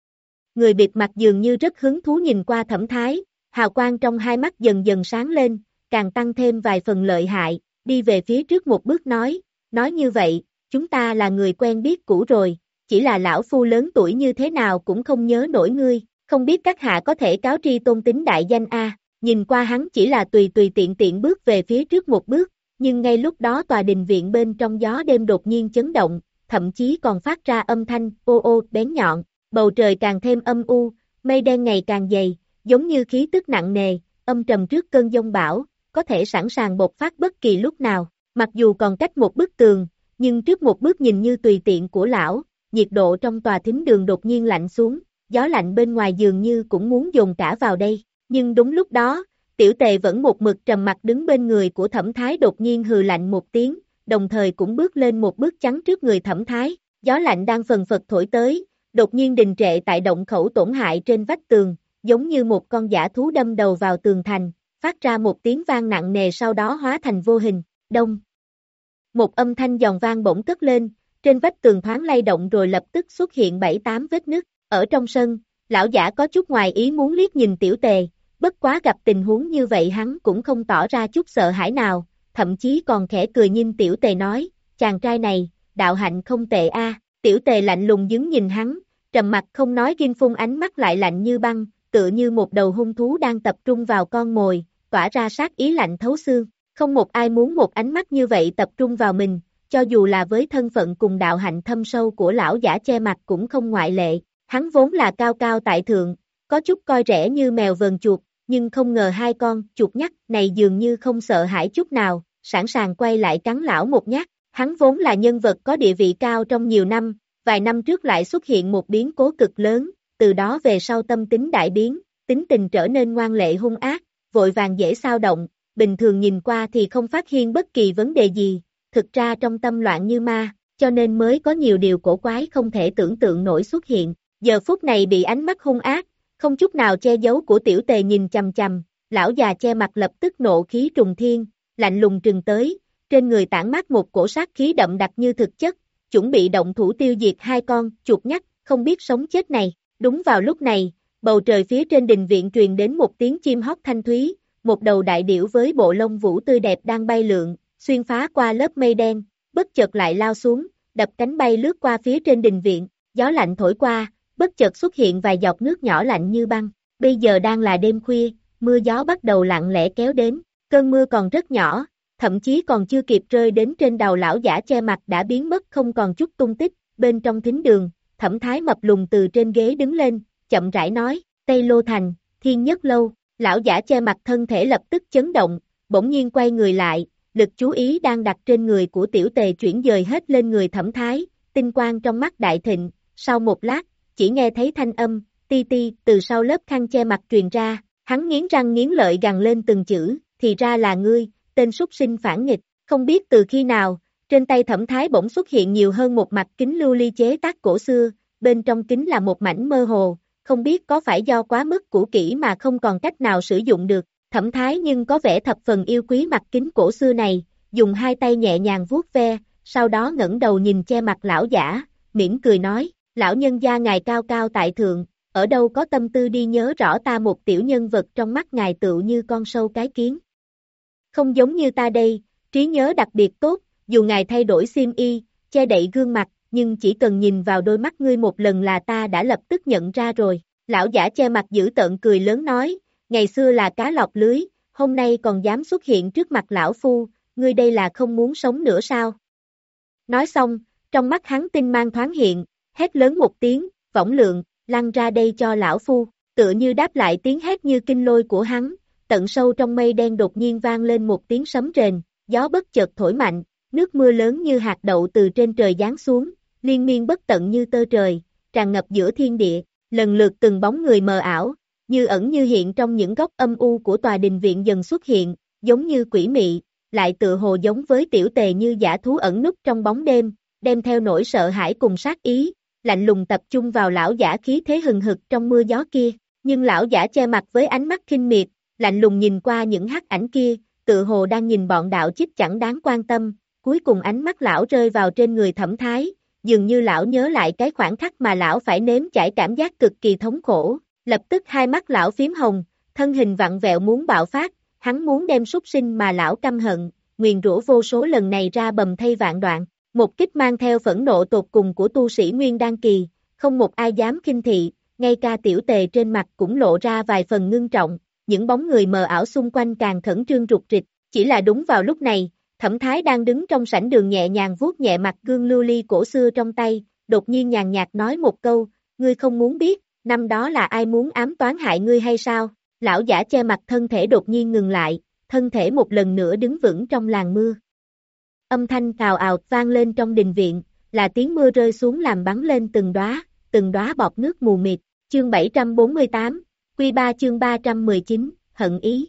Người bịt mặt dường như rất hứng thú nhìn qua Thẩm Thái, hào quang trong hai mắt dần dần sáng lên, càng tăng thêm vài phần lợi hại, đi về phía trước một bước nói, nói như vậy, chúng ta là người quen biết cũ rồi, chỉ là lão phu lớn tuổi như thế nào cũng không nhớ nổi ngươi. Không biết các hạ có thể cáo tri tôn tính đại danh a, nhìn qua hắn chỉ là tùy tùy tiện tiện bước về phía trước một bước, nhưng ngay lúc đó tòa đình viện bên trong gió đêm đột nhiên chấn động, thậm chí còn phát ra âm thanh ô ô bén nhọn, bầu trời càng thêm âm u, mây đen ngày càng dày, giống như khí tức nặng nề, âm trầm trước cơn giông bão, có thể sẵn sàng bộc phát bất kỳ lúc nào, mặc dù còn cách một bức tường, nhưng trước một bước nhìn như tùy tiện của lão, nhiệt độ trong tòa thính đường đột nhiên lạnh xuống. Gió lạnh bên ngoài dường như cũng muốn dồn cả vào đây, nhưng đúng lúc đó, Tiểu Tề vẫn một mực trầm mặt đứng bên người của Thẩm Thái đột nhiên hừ lạnh một tiếng, đồng thời cũng bước lên một bước chắn trước người Thẩm Thái, gió lạnh đang phần phật thổi tới, đột nhiên đình trệ tại động khẩu tổn hại trên vách tường, giống như một con dã thú đâm đầu vào tường thành, phát ra một tiếng vang nặng nề sau đó hóa thành vô hình, đông. Một âm thanh giòn vang bỗng cất lên, trên vách tường thoáng lay động rồi lập tức xuất hiện bảy tám vết nứt. Ở trong sân, lão giả có chút ngoài ý muốn liếc nhìn Tiểu Tề, bất quá gặp tình huống như vậy hắn cũng không tỏ ra chút sợ hãi nào, thậm chí còn khẽ cười nhìn Tiểu Tề nói, chàng trai này, đạo hạnh không tệ a. Tiểu Tề lạnh lùng đứng nhìn hắn, trầm mặt không nói Ghim Phun ánh mắt lại lạnh như băng, tựa như một đầu hung thú đang tập trung vào con mồi, tỏa ra sát ý lạnh thấu xương, không một ai muốn một ánh mắt như vậy tập trung vào mình, cho dù là với thân phận cùng đạo hạnh thâm sâu của lão giả che mặt cũng không ngoại lệ. Hắn vốn là cao cao tại thượng, có chút coi rẻ như mèo vờn chuột, nhưng không ngờ hai con chuột nhắt này dường như không sợ hãi chút nào, sẵn sàng quay lại cắn lão một nhát. Hắn vốn là nhân vật có địa vị cao trong nhiều năm, vài năm trước lại xuất hiện một biến cố cực lớn, từ đó về sau tâm tính đại biến, tính tình trở nên ngoan lệ hung ác, vội vàng dễ xao động, bình thường nhìn qua thì không phát hiện bất kỳ vấn đề gì, thực ra trong tâm loạn như ma, cho nên mới có nhiều điều cổ quái không thể tưởng tượng nổi xuất hiện. Giờ phút này bị ánh mắt hung ác, không chút nào che giấu của Tiểu Tề nhìn chằm chằm, lão già che mặt lập tức nộ khí trùng thiên, lạnh lùng trừng tới, trên người tản mát một cổ sát khí đậm đặc như thực chất, chuẩn bị động thủ tiêu diệt hai con chuột nhắt, không biết sống chết này. Đúng vào lúc này, bầu trời phía trên đình viện truyền đến một tiếng chim hót thanh thúy, một đầu đại điểu với bộ lông vũ tươi đẹp đang bay lượn, xuyên phá qua lớp mây đen, bất chợt lại lao xuống, đập cánh bay lướt qua phía trên đình viện, gió lạnh thổi qua. Bất chợt xuất hiện vài giọt nước nhỏ lạnh như băng, bây giờ đang là đêm khuya, mưa gió bắt đầu lặng lẽ kéo đến, cơn mưa còn rất nhỏ, thậm chí còn chưa kịp rơi đến trên đầu lão giả che mặt đã biến mất không còn chút tung tích, bên trong thính đường, Thẩm Thái mập lùn từ trên ghế đứng lên, chậm rãi nói, Tây Lô Thành, Thiên Nhất Lâu, lão giả che mặt thân thể lập tức chấn động, bỗng nhiên quay người lại, lực chú ý đang đặt trên người của tiểu tề chuyển dời hết lên người Thẩm Thái, tinh quang trong mắt đại thịnh, sau một lát, chỉ nghe thấy thanh âm, ti ti, từ sau lớp khăn che mặt truyền ra, hắn nghiến răng nghiến lợi gằn lên từng chữ, thì ra là ngươi, tên súc sinh phản nghịch, không biết từ khi nào, trên tay Thẩm Thái bỗng xuất hiện nhiều hơn một mặt kính lưu ly chế tác cổ xưa, bên trong kính là một mảnh mơ hồ, không biết có phải do quá mức cũ kỹ mà không còn cách nào sử dụng được, Thẩm Thái nhưng có vẻ thập phần yêu quý mặt kính cổ xưa này, dùng hai tay nhẹ nhàng vuốt ve, sau đó ngẩng đầu nhìn che mặt lão giả, mỉm cười nói, lão nhân gia ngài cao cao tại thượng, ở đâu có tâm tư đi nhớ rõ ta một tiểu nhân vật trong mắt ngài tựu như con sâu cái kiến. Không giống như ta đây, trí nhớ đặc biệt tốt, dù ngài thay đổi xiêm y, che đậy gương mặt, nhưng chỉ cần nhìn vào đôi mắt ngươi một lần là ta đã lập tức nhận ra rồi. Lão giả che mặt dữ tợn cười lớn nói, ngày xưa là cá lọt lưới, hôm nay còn dám xuất hiện trước mặt lão phu, ngươi đây là không muốn sống nữa sao? Nói xong, trong mắt hắn tinh mang thoáng hiện, hét lớn một tiếng, võng lượng, lăn ra đây cho lão phu, tựa như đáp lại tiếng hét như kinh lôi của hắn, tận sâu trong mây đen đột nhiên vang lên một tiếng sấm rền, gió bất chợt thổi mạnh, nước mưa lớn như hạt đậu từ trên trời giáng xuống, liên miên bất tận như tơ trời, tràn ngập giữa thiên địa, lần lượt từng bóng người mờ ảo, như ẩn như hiện trong những góc âm u của tòa đình viện dần xuất hiện, giống như quỷ mị, lại tựa hồ giống với tiểu tề như dã thú ẩn núp trong bóng đêm, đem theo nỗi sợ hãi cùng sát ý, lạnh lùng tập trung vào lão giả khí thế hừng hực trong mưa gió kia, nhưng lão giả che mặt với ánh mắt khinh miệt, lạnh lùng nhìn qua những hắc ảnh kia, tựa hồ đang nhìn bọn đạo chích chẳng đáng quan tâm, cuối cùng ánh mắt lão rơi vào trên người Thẩm Thái, dường như lão nhớ lại cái khoảnh khắc mà lão phải nếm trải cảm giác cực kỳ thống khổ, lập tức hai mắt lão phím hồng, thân hình vặn vẹo muốn bạo phát, hắn muốn đem súc sinh mà lão căm hận, nguyền rủa vô số lần này ra bầm thây vạn đoạn, một kích mang theo phẫn nộ tột cùng của tu sĩ Nguyên Đan Kỳ, không một ai dám khinh thị, ngay cả tiểu tề trên mặt cũng lộ ra vài phần ngưng trọng, những bóng người mờ ảo xung quanh càng khẩn trương rục rịch, chỉ là đúng vào lúc này, Thẩm Thái đang đứng trong sảnh đường nhẹ nhàng vuốt nhẹ mặt gương lưu ly cổ xưa trong tay, đột nhiên nhàn nhạt nói một câu, ngươi không muốn biết, năm đó là ai muốn ám toán hại ngươi hay sao? Lão giả che mặt thân thể đột nhiên ngừng lại, thân thể một lần nữa đứng vững trong làn mưa. Âm thanh cào ào vang lên trong đình viện, là tiếng mưa rơi xuống làm bắn lên từng đóa, từng đóa bọt nước mù mịt. Chương bảy trăm bốn mươi tám, Quy ba chương ba trăm mười chín, hận ý.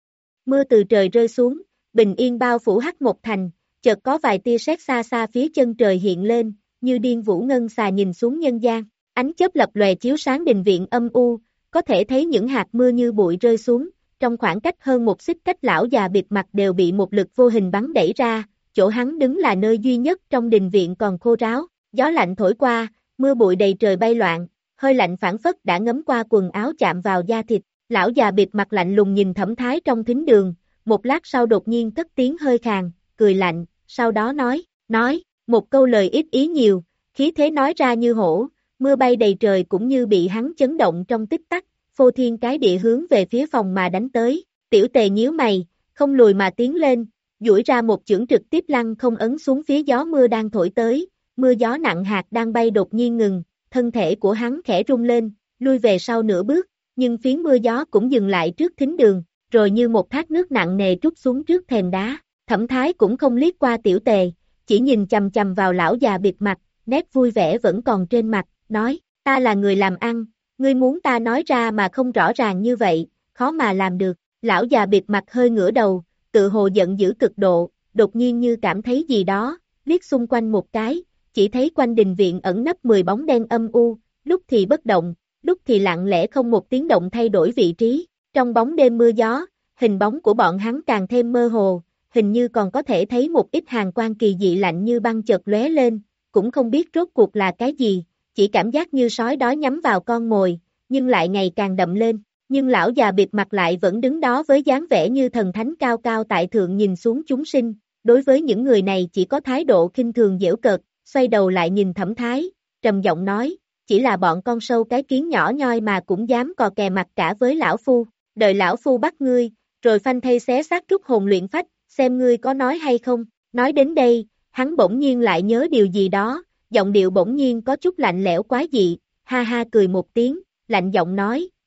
Mưa từ trời rơi xuống, bình yên bao phủ Hắc Một Thành, chợt có vài tia sét xa xa phía chân trời hiện lên, như điên vũ ngân xà nhìn xuống nhân gian, ánh chớp lập lòe chiếu sáng đình viện âm u, có thể thấy những hạt mưa như bụi rơi xuống, trong khoảng cách hơn một xích cách lão già bịt mặt đều bị một lực vô hình bắn đẩy ra, chỗ hắn đứng là nơi duy nhất trong đình viện còn khô ráo, gió lạnh thổi qua, mưa bụi đầy trời bay loạn, hơi lạnh phảng phất đã ngấm qua quần áo chạm vào da thịt, lão già bịt mặt lạnh lùng nhìn Thẩm Thái trong thính đường, một lát sau đột nhiên cất tiếng hơi khàn, cười lạnh, sau đó nói, nói, một câu lời ít ý nhiều, khí thế nói ra như hổ, mưa bay đầy trời cũng như bị hắn chấn động trong tích tắc, phô thiên cái địa hướng về phía phòng mà đánh tới, tiểu tề nhíu mày, không lùi mà tiến lên, duỗi ra một chưởng trực tiếp lăng không ấn xuống phía gió mưa đang thổi tới, mưa gió nặng hạt đang bay đột nhiên ngừng, thân thể của hắn khẽ rung lên, lui về sau nửa bước, nhưng phiến mưa gió cũng dừng lại trước thính đường, rồi như một thác nước nặng nề trút xuống trước thềm đá, Thẩm Thái cũng không liếc qua tiểu tề, chỉ nhìn chằm chằm vào lão già bịt mặt, nét vui vẻ vẫn còn trên mặt, nói, ta là người làm ăn, ngươi muốn ta nói ra mà không rõ ràng như vậy, khó mà làm được, lão già bịt mặt hơi ngửa đầu, tự hồ giận dữ cực độ, đột nhiên như cảm thấy gì đó, liếc xung quanh một cái, chỉ thấy quanh đình viện ẩn nấp mười bóng đen âm u, lúc thì bất động, lúc thì lặng lẽ không một tiếng động thay đổi vị trí, trong bóng đêm mưa gió, hình bóng của bọn hắn càng thêm mơ hồ, hình như còn có thể thấy một ít hàn quang kỳ dị lạnh như băng chợt lóe lên, cũng không biết rốt cuộc là cái gì, chỉ cảm giác như sói đói nhắm vào con mồi, nhưng lại ngày càng đậm lên, nhưng lão già bịt mặt lại vẫn đứng đó với dáng vẻ như thần thánh cao cao tại thượng nhìn xuống chúng sinh, đối với những người này chỉ có thái độ khinh thường giễu cợt, xoay đầu lại nhìn Thẩm Thái, trầm giọng nói, chỉ là bọn con sâu cái kiến nhỏ nhoi mà cũng dám cò kè mặt cả với lão phu, đợi lão phu bắt ngươi, rồi phanh thây xé xác rút hồn luyện phách, xem ngươi có nói hay không, nói đến đây, hắn bỗng nhiên lại nhớ điều gì đó, giọng điệu bỗng nhiên có chút lạnh lẽo quái dị, ha ha cười một tiếng, lạnh giọng nói,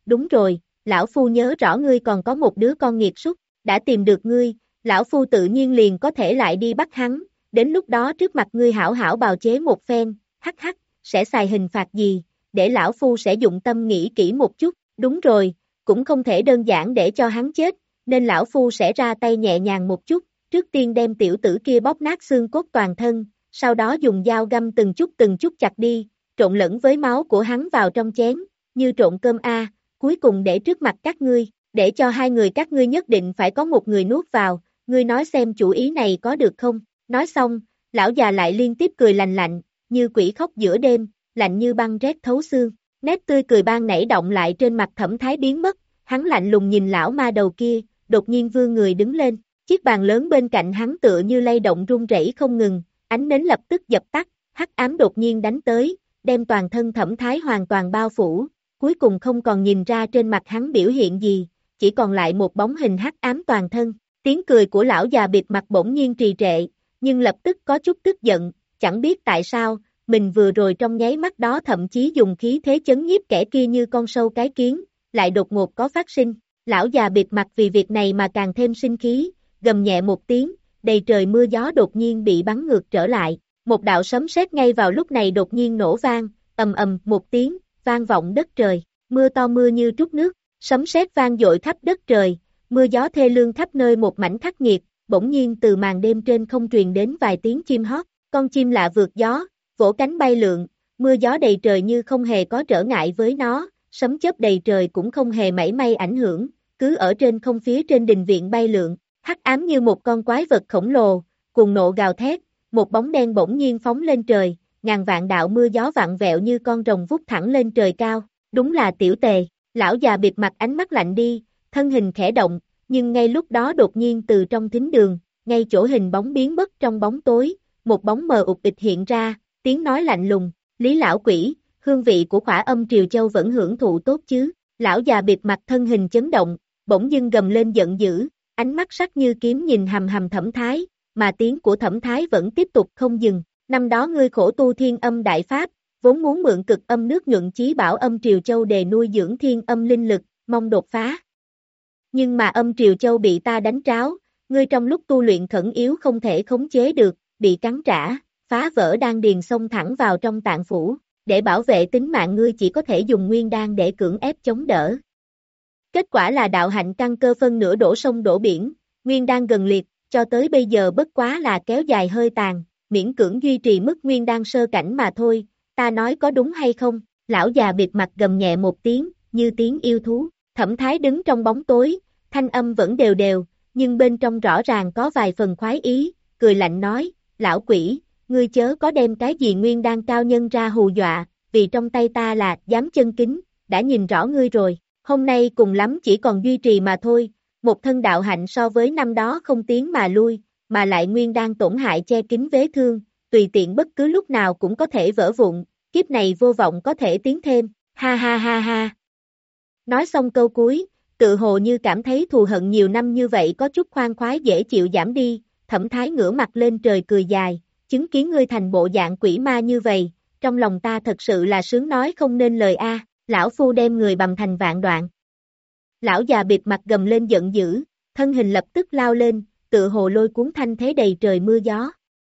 đúng rồi, lão phu nhớ rõ ngươi còn có một đứa con nghiệt súc, đã tìm được ngươi, lão phu tự nhiên liền có thể lại đi bắt hắn, đến lúc đó trước mặt ngươi hảo hảo bào chế một phen, hắc hắc, sẽ xài hình phạt gì, để lão phu sẽ dụng tâm nghĩ kỹ một chút, đúng rồi, cũng không thể đơn giản để cho hắn chết, nên lão phu sẽ ra tay nhẹ nhàng một chút, trước tiên đem tiểu tử kia bóp nát xương cốt toàn thân, sau đó dùng dao găm từng chút từng chút chặt đi, trộn lẫn với máu của hắn vào trong chén, như trộn cơm a, cuối cùng để trước mặt các ngươi, để cho hai người các ngươi nhất định phải có một người nuốt vào, ngươi nói xem chủ ý này có được không? Nói xong, lão già lại liên tiếp cười lành lạnh, như quỷ khóc giữa đêm, lạnh như băng rét thấu xương, nét tươi cười ban nảy động lại trên mặt Thẩm Thái biến mất, hắn lạnh lùng nhìn lão ma đầu kia, đột nhiên vươn người đứng lên, chiếc bàn lớn bên cạnh hắn tựa như lay động rung rẩy không ngừng, ánh nến lập tức dập tắt, hắc ám đột nhiên đánh tới, đem toàn thân Thẩm Thái hoàn toàn bao phủ, cuối cùng không còn nhìn ra trên mặt hắn biểu hiện gì, chỉ còn lại một bóng hình hắc ám toàn thân. Tiếng cười của lão già bịt mặt bỗng nhiên trì trệ, nhưng lập tức có chút tức giận, chẳng biết tại sao, mình vừa rồi trong nháy mắt đó thậm chí dùng khí thế chấn nhiếp kẻ kia như con sâu cái kiến, lại đột ngột có phát sinh. Lão già bịt mặt vì việc này mà càng thêm sinh khí, gầm nhẹ một tiếng, đầy trời mưa gió đột nhiên bị bắn ngược trở lại. Một đạo sấm sét ngay vào lúc này đột nhiên nổ vang, ầm ầm một tiếng, vang vọng đất trời, mưa to mưa như trút nước, sấm sét vang dội khắp đất trời, mưa gió thê lương khắp nơi một mảnh khắc nghiệt, bỗng nhiên từ màn đêm trên không truyền đến vài tiếng chim hót, con chim lạ vượt gió, vỗ cánh bay lượn, mưa gió đầy trời như không hề có trở ngại với nó, sấm chớp đầy trời cũng không hề mảy may ảnh hưởng, cứ ở trên không phía trên đình viện bay lượn, hắc ám như một con quái vật khổng lồ, cuồng nộ gào thét, một bóng đen bỗng nhiên phóng lên trời, ngàn vạn đạo mưa gió vặn vẹo như con rồng vút thẳng lên trời cao, đúng là Tiểu Tề, lão già bịt mặt ánh mắt lạnh đi, thân hình khẽ động, nhưng ngay lúc đó đột nhiên từ trong thính đường, ngay chỗ hình bóng biến mất trong bóng tối, một bóng mờ ụt ịch hiện ra, tiếng nói lạnh lùng, Lý lão quỷ, hương vị của Khỏa Âm Triều Châu vẫn hưởng thụ tốt chứ, lão già bịt mặt thân hình chấn động, bỗng dưng gầm lên giận dữ, ánh mắt sắc như kiếm nhìn hầm hầm Thẩm Thái, mà tiếng của Thẩm Thái vẫn tiếp tục không dừng, năm đó ngươi khổ tu thiên âm đại pháp, vốn muốn mượn cực âm nước nhuận chí bảo âm Triều Châu để nuôi dưỡng thiên âm linh lực, mong đột phá. Nhưng mà âm Triều Châu bị ta đánh tráo, ngươi trong lúc tu luyện khẩn yếu không thể khống chế được, bị cắn trả, phá vỡ đan điền xông thẳng vào trong tạng phủ, để bảo vệ tính mạng ngươi chỉ có thể dùng nguyên đan để cưỡng ép chống đỡ. Kết quả là đạo hạnh căn cơ phân nửa đổ sông đổ biển, nguyên đan gần liệt, cho tới bây giờ bất quá là kéo dài hơi tàn, miễn cưỡng duy trì mức nguyên đan sơ cảnh mà thôi, ta nói có đúng hay không? Lão già bịt mặt gầm nhẹ một tiếng, như tiếng yêu thú, Thẩm Thái đứng trong bóng tối, thanh âm vẫn đều đều, nhưng bên trong rõ ràng có vài phần khoái ý, cười lạnh nói, lão quỷ, ngươi chớ có đem cái gì nguyên đan cao nhân ra hù dọa, vì trong tay ta là dám chân kính, đã nhìn rõ ngươi rồi, hôm nay cùng lắm chỉ còn duy trì mà thôi, một thân đạo hạnh so với năm đó không tiến mà lui, mà lại nguyên đan tổn hại che kín vết thương, tùy tiện bất cứ lúc nào cũng có thể vỡ vụn, kiếp này vô vọng có thể tiến thêm, ha ha ha ha. Nói xong câu cuối, tự hồ như cảm thấy thù hận nhiều năm như vậy có chút khoan khoái dễ chịu giảm đi, Thẩm Thái ngửa mặt lên trời cười dài, chứng kiến ngươi thành bộ dạng quỷ ma như vậy, trong lòng ta thật sự là sướng nói không nên lời a, lão phu đem người bầm thành vạn đoạn. Lão già bịt mặt gầm lên giận dữ, thân hình lập tức lao lên, tự hồ lôi cuốn thanh thế đầy trời mưa gió.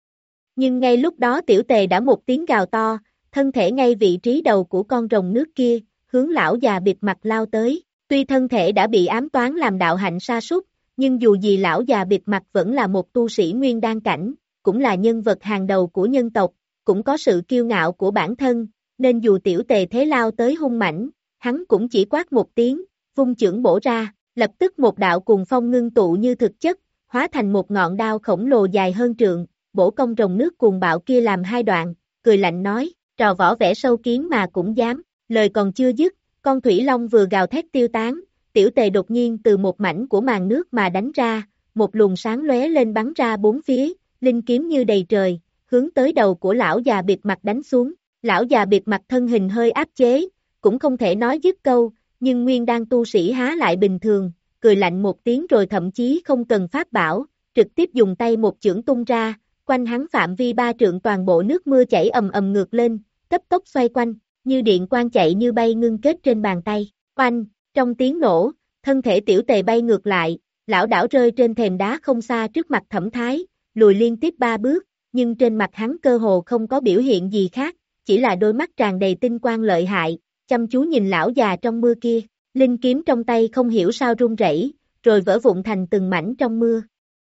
Nhưng ngay lúc đó Tiểu Tề đã một tiếng gào to, thân thể ngay vị trí đầu của con rồng nước kia, hướng lão già bịt mặt lao tới, tuy thân thể đã bị ám toán làm đạo hạnh sa sút, nhưng dù gì lão già bịt mặt vẫn là một tu sĩ nguyên đan cảnh, cũng là nhân vật hàng đầu của nhân tộc, cũng có sự kiêu ngạo của bản thân, nên dù Tiểu Tề thế lao tới hung mãnh, hắn cũng chỉ quát một tiếng, vung chưởng bổ ra, lập tức một đạo cuồng phong ngưng tụ như thực chất, hóa thành một ngọn đao khổng lồ dài hơn trượng, bổ công rồng nước cuồng bạo kia làm hai đoạn, cười lạnh nói, trò võ vẽ sâu kiến mà cũng dám, lời còn chưa dứt, con thủy long vừa gào thét tiêu tán, Tiểu Tề đột nhiên từ một mảnh của màn nước mà đánh ra, một luồng sáng lóe lên bắn ra bốn phía, linh kiếm như đầy trời, hướng tới đầu của lão già bịt mặt đánh xuống, lão già bịt mặt thân hình hơi áp chế, cũng không thể nói dứt câu, nhưng nguyên đan tu sĩ há lại bình thường, cười lạnh một tiếng rồi thậm chí không cần pháp bảo, trực tiếp dùng tay một chưởng tung ra, quanh hắn phạm vi ba trượng toàn bộ nước mưa chảy ầm ầm ngược lên, cấp tốc xoay quanh, như điện quang chạy như bay ngưng kết trên bàn tay, oanh, Trong tiếng nổ, thân thể tiểu tề bay ngược lại, lão đảo rơi trên thềm đá không xa trước mặt Thẩm Thái, lùi liên tiếp ba bước, nhưng trên mặt hắn cơ hồ không có biểu hiện gì khác, chỉ là đôi mắt tràn đầy tinh quang lợi hại, chăm chú nhìn lão già trong mưa kia, linh kiếm trong tay không hiểu sao run rẩy, rồi vỡ vụn thành từng mảnh trong mưa.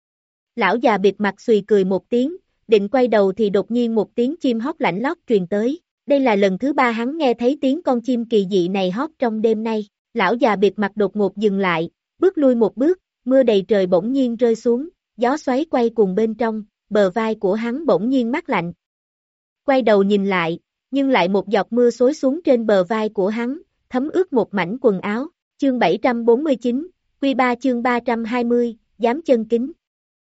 Lão già bịt mặt xùy cười một tiếng, định quay đầu thì đột nhiên một tiếng chim hót lạnh lót truyền tới, đây là lần thứ ba hắn nghe thấy tiếng con chim kỳ dị này hót trong đêm nay, lão già bịt mặt đột ngột dừng lại, bước lui một bước, mưa đầy trời bỗng nhiên rơi xuống, gió xoáy quay cuồng bên trong, bờ vai của hắn bỗng nhiên mát lạnh. Quay đầu nhìn lại, nhưng lại một giọt mưa xối xuống trên bờ vai của hắn, thấm ướt một mảnh quần áo, chương bảy trăm bốn mươi chín, Quy ba chương ba trăm hai mươi, dám chân kính.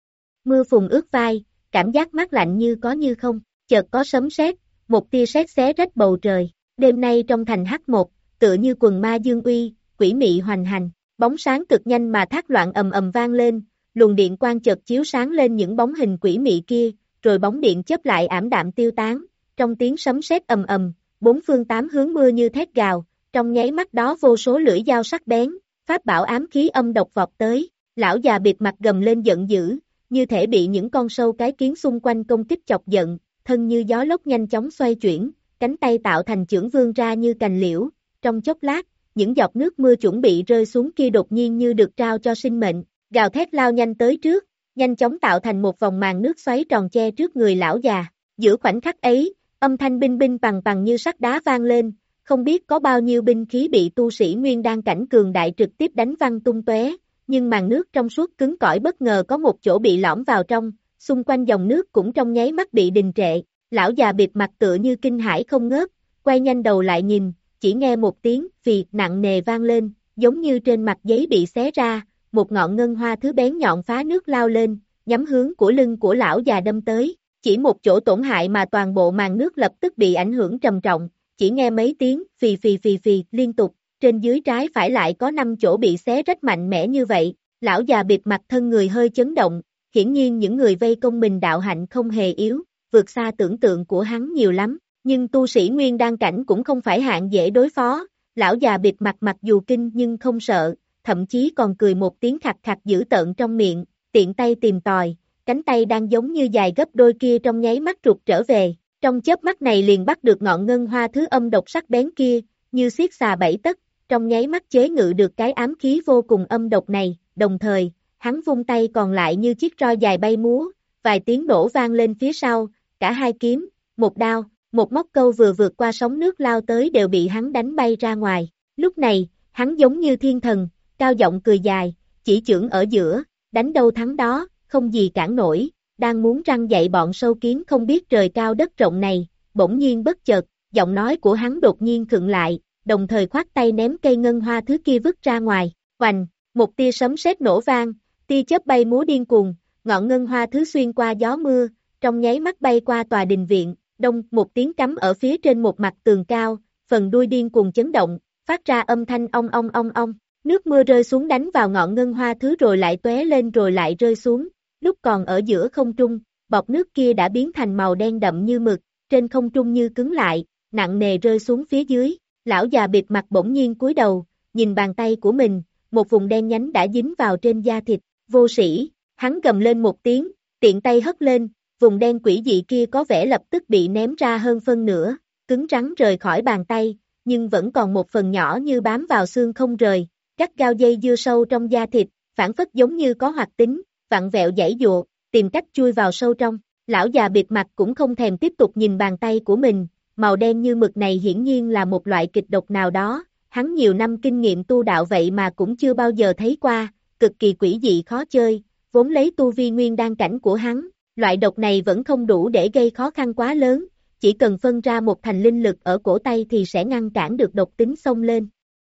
Mưa phùn ướt vai, cảm giác mát lạnh như có như không, chợt có sấm sét, một tia sét xé rách bầu trời, đêm nay trong thành Hắc một, tựa như quần ma dương uy, quỷ mị hoành hành, bóng sáng cực nhanh mà thác loạn ầm ầm vang lên, luồng điện quang chợt chiếu sáng lên những bóng hình quỷ mị kia, rồi bóng điện chớp lại ảm đạm tiêu tán, trong tiếng sấm sét ầm ầm, bốn phương tám hướng mưa như thét gào, trong nháy mắt đó vô số lưỡi dao sắc bén, pháp bảo ám khí âm độc vọt tới, lão già bịt mặt gầm lên giận dữ, như thể bị những con sâu cái kiến xung quanh công kích chọc giận, thân như gió lốc nhanh chóng xoay chuyển, cánh tay tạo thành chưởng vươn ra như cành liễu, trong chốc lát, những giọt nước mưa chuẩn bị rơi xuống kia đột nhiên như được trao cho sinh mệnh, gào thét lao nhanh tới trước, nhanh chóng tạo thành một vòng màn nước xoáy tròn che trước người lão già, giữa khoảnh khắc ấy, âm thanh binh binh bằng bằng như sắt đá vang lên, không biết có bao nhiêu binh khí bị tu sĩ nguyên đan cảnh cường đại trực tiếp đánh văng tung tóe, nhưng màn nước trong suốt cứng cỏi bất ngờ có một chỗ bị lõm vào trong, xung quanh dòng nước cũng trong nháy mắt bị đình trệ, lão già bịt mặt tựa như kinh hãi không ngớt, quay nhanh đầu lại nhìn, chỉ nghe một tiếng phì nặng nề vang lên, giống như trên mặt giấy bị xé ra, một ngọn ngân hoa thứ bén nhọn phá nước lao lên, nhắm hướng của lưng của lão già đâm tới, chỉ một chỗ tổn hại mà toàn bộ màn nước lập tức bị ảnh hưởng trầm trọng, chỉ nghe mấy tiếng phì phì phì phì liên tục, trên dưới trái phải lại có năm chỗ bị xé rách mạnh mẽ như vậy, lão già bịt mặt thân người hơi chấn động, hiển nhiên những người vây công mình đạo hạnh không hề yếu, vượt xa tưởng tượng của hắn nhiều lắm, nhưng tu sĩ nguyên đan cảnh cũng không phải hạng dễ đối phó, lão già bịt mặt mặc dù kinh nhưng không sợ, thậm chí còn cười một tiếng khặt khặt dữ tợn trong miệng, tiện tay tìm tòi, cánh tay đang giống như dài gấp đôi kia trong nháy mắt rụt trở về, trong chớp mắt này liền bắt được ngọn ngân hoa thứ âm độc sắc bén kia, như xiết xà bảy tấc, trong nháy mắt chế ngự được cái ám khí vô cùng âm độc này, đồng thời, hắn vung tay còn lại như chiếc roi dài bay múa, vài tiếng nổ vang lên phía sau, cả hai kiếm, một đao, một móc câu vừa vượt qua sóng nước lao tới đều bị hắn đánh bay ra ngoài, lúc này, hắn giống như thiên thần, cao giọng cười dài, chỉ chưởng ở giữa, đánh đâu thắng đó, không gì cản nổi, đang muốn răng dạy bọn sâu kiến không biết trời cao đất rộng này, bỗng nhiên bất chợt, giọng nói của hắn đột nhiên khựng lại, đồng thời khoát tay ném cây ngân hoa thứ kia vứt ra ngoài, oành, một tia sấm sét nổ vang, tia chớp bay múa điên cuồng, ngọn ngân hoa thứ xuyên qua gió mưa, trong nháy mắt bay qua tòa đình viện, đông một tiếng cắm ở phía trên một mặt tường cao, phần đuôi điên cuồng chấn động, phát ra âm thanh ong ong ong ong, nước mưa rơi xuống đánh vào ngọn ngân hoa thứ rồi lại tóe lên rồi lại rơi xuống, lúc còn ở giữa không trung, bọt nước kia đã biến thành màu đen đậm như mực, trên không trung như cứng lại, nặng nề rơi xuống phía dưới, lão già bịt mặt bỗng nhiên cúi đầu, nhìn bàn tay của mình, một vùng đen nhánh đã dính vào trên da thịt, vô sĩ, hắn gầm lên một tiếng, tiện tay hất lên, vùng đen quỷ dị kia có vẻ lập tức bị ném ra hơn phân nửa, cứng rắn rời khỏi bàn tay, nhưng vẫn còn một phần nhỏ như bám vào xương không rời, cắt gao dây dưa sâu trong da thịt, phản phất giống như có hoạt tính, vặn vẹo giãy giụa, tìm cách chui vào sâu trong, lão già bịt mặt cũng không thèm tiếp tục nhìn bàn tay của mình, màu đen như mực này hiển nhiên là một loại kịch độc nào đó, hắn nhiều năm kinh nghiệm tu đạo vậy mà cũng chưa bao giờ thấy qua, cực kỳ quỷ dị khó chơi, vốn lấy tu vi nguyên đan cảnh của hắn, loại độc này vẫn không đủ để gây khó khăn quá lớn, chỉ cần phân ra một thành linh lực ở cổ tay thì sẽ ngăn cản được độc tính xông lên.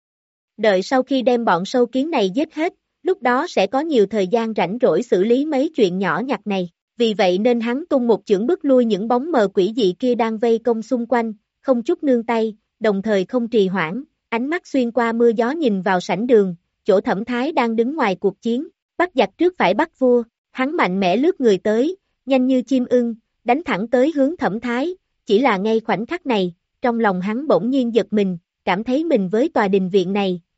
Đợi sau khi đem bọn sâu kiến này giết hết, lúc đó sẽ có nhiều thời gian rảnh rỗi xử lý mấy chuyện nhỏ nhặt này, vì vậy nên hắn tung một chưởng bức lui những bóng mờ quỷ dị kia đang vây công xung quanh, không chút nương tay, đồng thời không trì hoãn, ánh mắt xuyên qua mưa gió nhìn vào sảnh đường, chỗ Thẩm Thái đang đứng ngoài cuộc chiến, bắt giặc trước phải bắt vua, hắn mạnh mẽ lướt người tới, nhanh như chim ưng, đánh thẳng tới hướng Thẩm Thái, chỉ là ngay khoảnh khắc này, trong lòng hắn bỗng nhiên giật mình, cảm thấy mình với tòa đình viện này,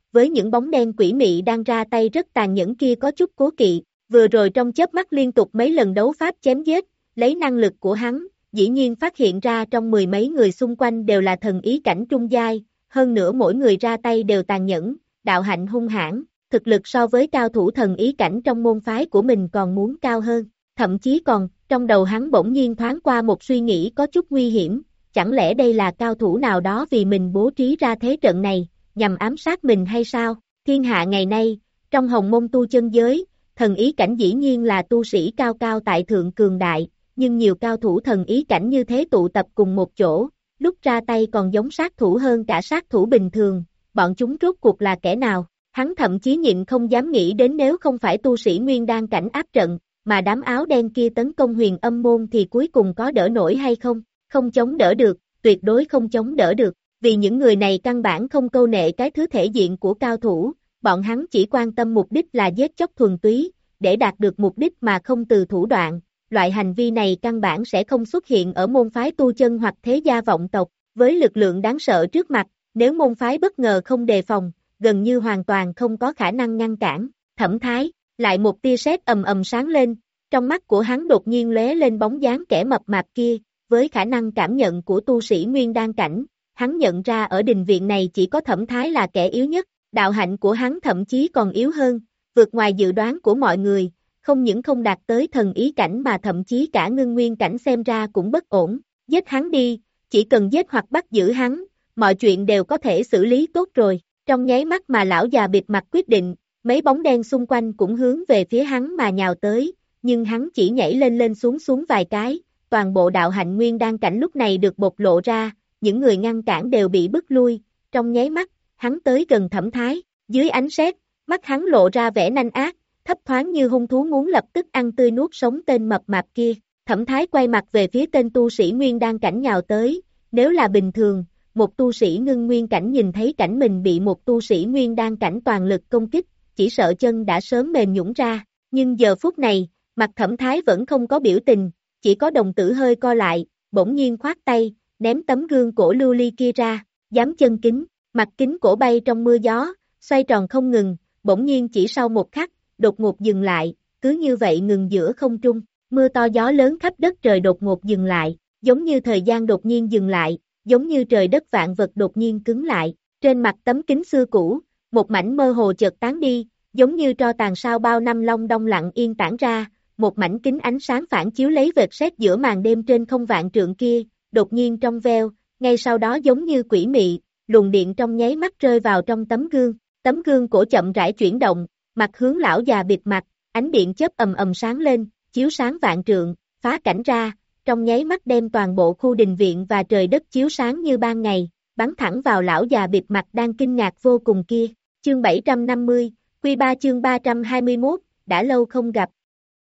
với những bóng đen quỷ mị đang ra tay rất tàn nhẫn kia có chút cố kỵ, vừa rồi trong chớp mắt liên tục mấy lần đấu pháp chém giết, lấy năng lực của hắn, dĩ nhiên phát hiện ra trong mười mấy người xung quanh đều là thần ý cảnh trung giai, hơn nữa mỗi người ra tay đều tàn nhẫn, đạo hạnh hung hãn, thực lực so với cao thủ thần ý cảnh trong môn phái của mình còn muốn cao hơn, thậm chí còn, trong đầu hắn bỗng nhiên thoáng qua một suy nghĩ có chút nguy hiểm, chẳng lẽ đây là cao thủ nào đó vì mình bố trí ra thế trận này, nhằm ám sát mình hay sao? Thiên hạ ngày nay, trong hồng môn tu chân giới, thần ý cảnh dĩ nhiên là tu sĩ cao cao tại thượng cường đại, nhưng nhiều cao thủ thần ý cảnh như thế tụ tập cùng một chỗ, lúc ra tay còn giống sát thủ hơn cả sát thủ bình thường, bọn chúng rốt cuộc là kẻ nào? Hắn thậm chí nhịn không dám nghĩ đến nếu không phải tu sĩ nguyên đan cảnh áp trận, mà đám áo đen kia tấn công huyền âm môn thì cuối cùng có đỡ nổi hay không? Không chống đỡ được, tuyệt đối không chống đỡ được, vì những người này căn bản không câu nệ cái thứ thể diện của cao thủ, bọn hắn chỉ quan tâm mục đích là giết chóc thuần túy, để đạt được mục đích mà không từ thủ đoạn, loại hành vi này căn bản sẽ không xuất hiện ở môn phái tu chân hoặc thế gia vọng tộc, với lực lượng đáng sợ trước mặt, nếu môn phái bất ngờ không đề phòng, gần như hoàn toàn không có khả năng ngăn cản. Thẩm Thái, lại một tia sét ầm ầm sáng lên, trong mắt của hắn đột nhiên lóe lên bóng dáng kẻ mập mạp kia, với khả năng cảm nhận của tu sĩ nguyên đan cảnh, hắn nhận ra ở đình viện này chỉ có Thẩm Thái là kẻ yếu nhất, đạo hạnh của hắn thậm chí còn yếu hơn, vượt ngoài dự đoán của mọi người, không những không đạt tới thần ý cảnh mà thậm chí cả ngưng nguyên cảnh xem ra cũng bất ổn, giết hắn đi, chỉ cần giết hoặc bắt giữ hắn, mọi chuyện đều có thể xử lý tốt rồi, trong nháy mắt mà lão già bịt mặt quyết định, mấy bóng đen xung quanh cũng hướng về phía hắn mà nhào tới, nhưng hắn chỉ nhảy lên lên xuống xuống vài cái, toàn bộ đạo hạnh nguyên đan cảnh lúc này được bộc lộ ra, những người ngăn cản đều bị bức lui, trong nháy mắt, hắn tới gần Thẩm Thái, dưới ánh sét, mắt hắn lộ ra vẻ nanh ác, thấp thoáng như hung thú muốn lập tức ăn tươi nuốt sống tên mập mạp kia. Thẩm Thái quay mặt về phía tên tu sĩ nguyên đan cảnh nhào tới, nếu là bình thường, một tu sĩ ngưng nguyên cảnh nhìn thấy cảnh mình bị một tu sĩ nguyên đan cảnh toàn lực công kích, chỉ sợ chân đã sớm mềm nhũn ra, nhưng giờ phút này, mặt Thẩm Thái vẫn không có biểu tình, chỉ có đồng tử hơi co lại, bỗng nhiên khoát tay, ném tấm gương cổ lưu ly kia ra, dám chân kính, mặt kính cổ bay trong mưa gió, xoay tròn không ngừng, bỗng nhiên chỉ sau một khắc, đột ngột dừng lại, cứ như vậy ngừng giữa không trung, mưa to gió lớn khắp đất trời đột ngột dừng lại, giống như thời gian đột nhiên dừng lại, giống như trời đất vạn vật đột nhiên cứng lại, trên mặt tấm kính xưa cũ, một mảnh mơ hồ chợt tán đi, giống như tro tàn sao bao năm long đông lặng yên tản ra, một mảnh kính ánh sáng phản chiếu lấy vệt sét giữa màn đêm trên không vạn trượng kia, đột nhiên trong veo, ngay sau đó giống như quỷ mị, luồng điện trong nháy mắt rơi vào trong tấm gương, tấm gương cổ chậm rãi chuyển động, mặt hướng lão già bịt mặt, ánh điện chớp ầm ầm sáng lên, chiếu sáng vạn trượng, phá cảnh ra, trong nháy mắt đem toàn bộ khu đình viện và trời đất chiếu sáng như ban ngày, bắn thẳng vào lão già bịt mặt đang kinh ngạc vô cùng kia. Chương bảy trăm năm mươi, Quy ba chương ba trăm hai mươi mốt, đã lâu không gặp.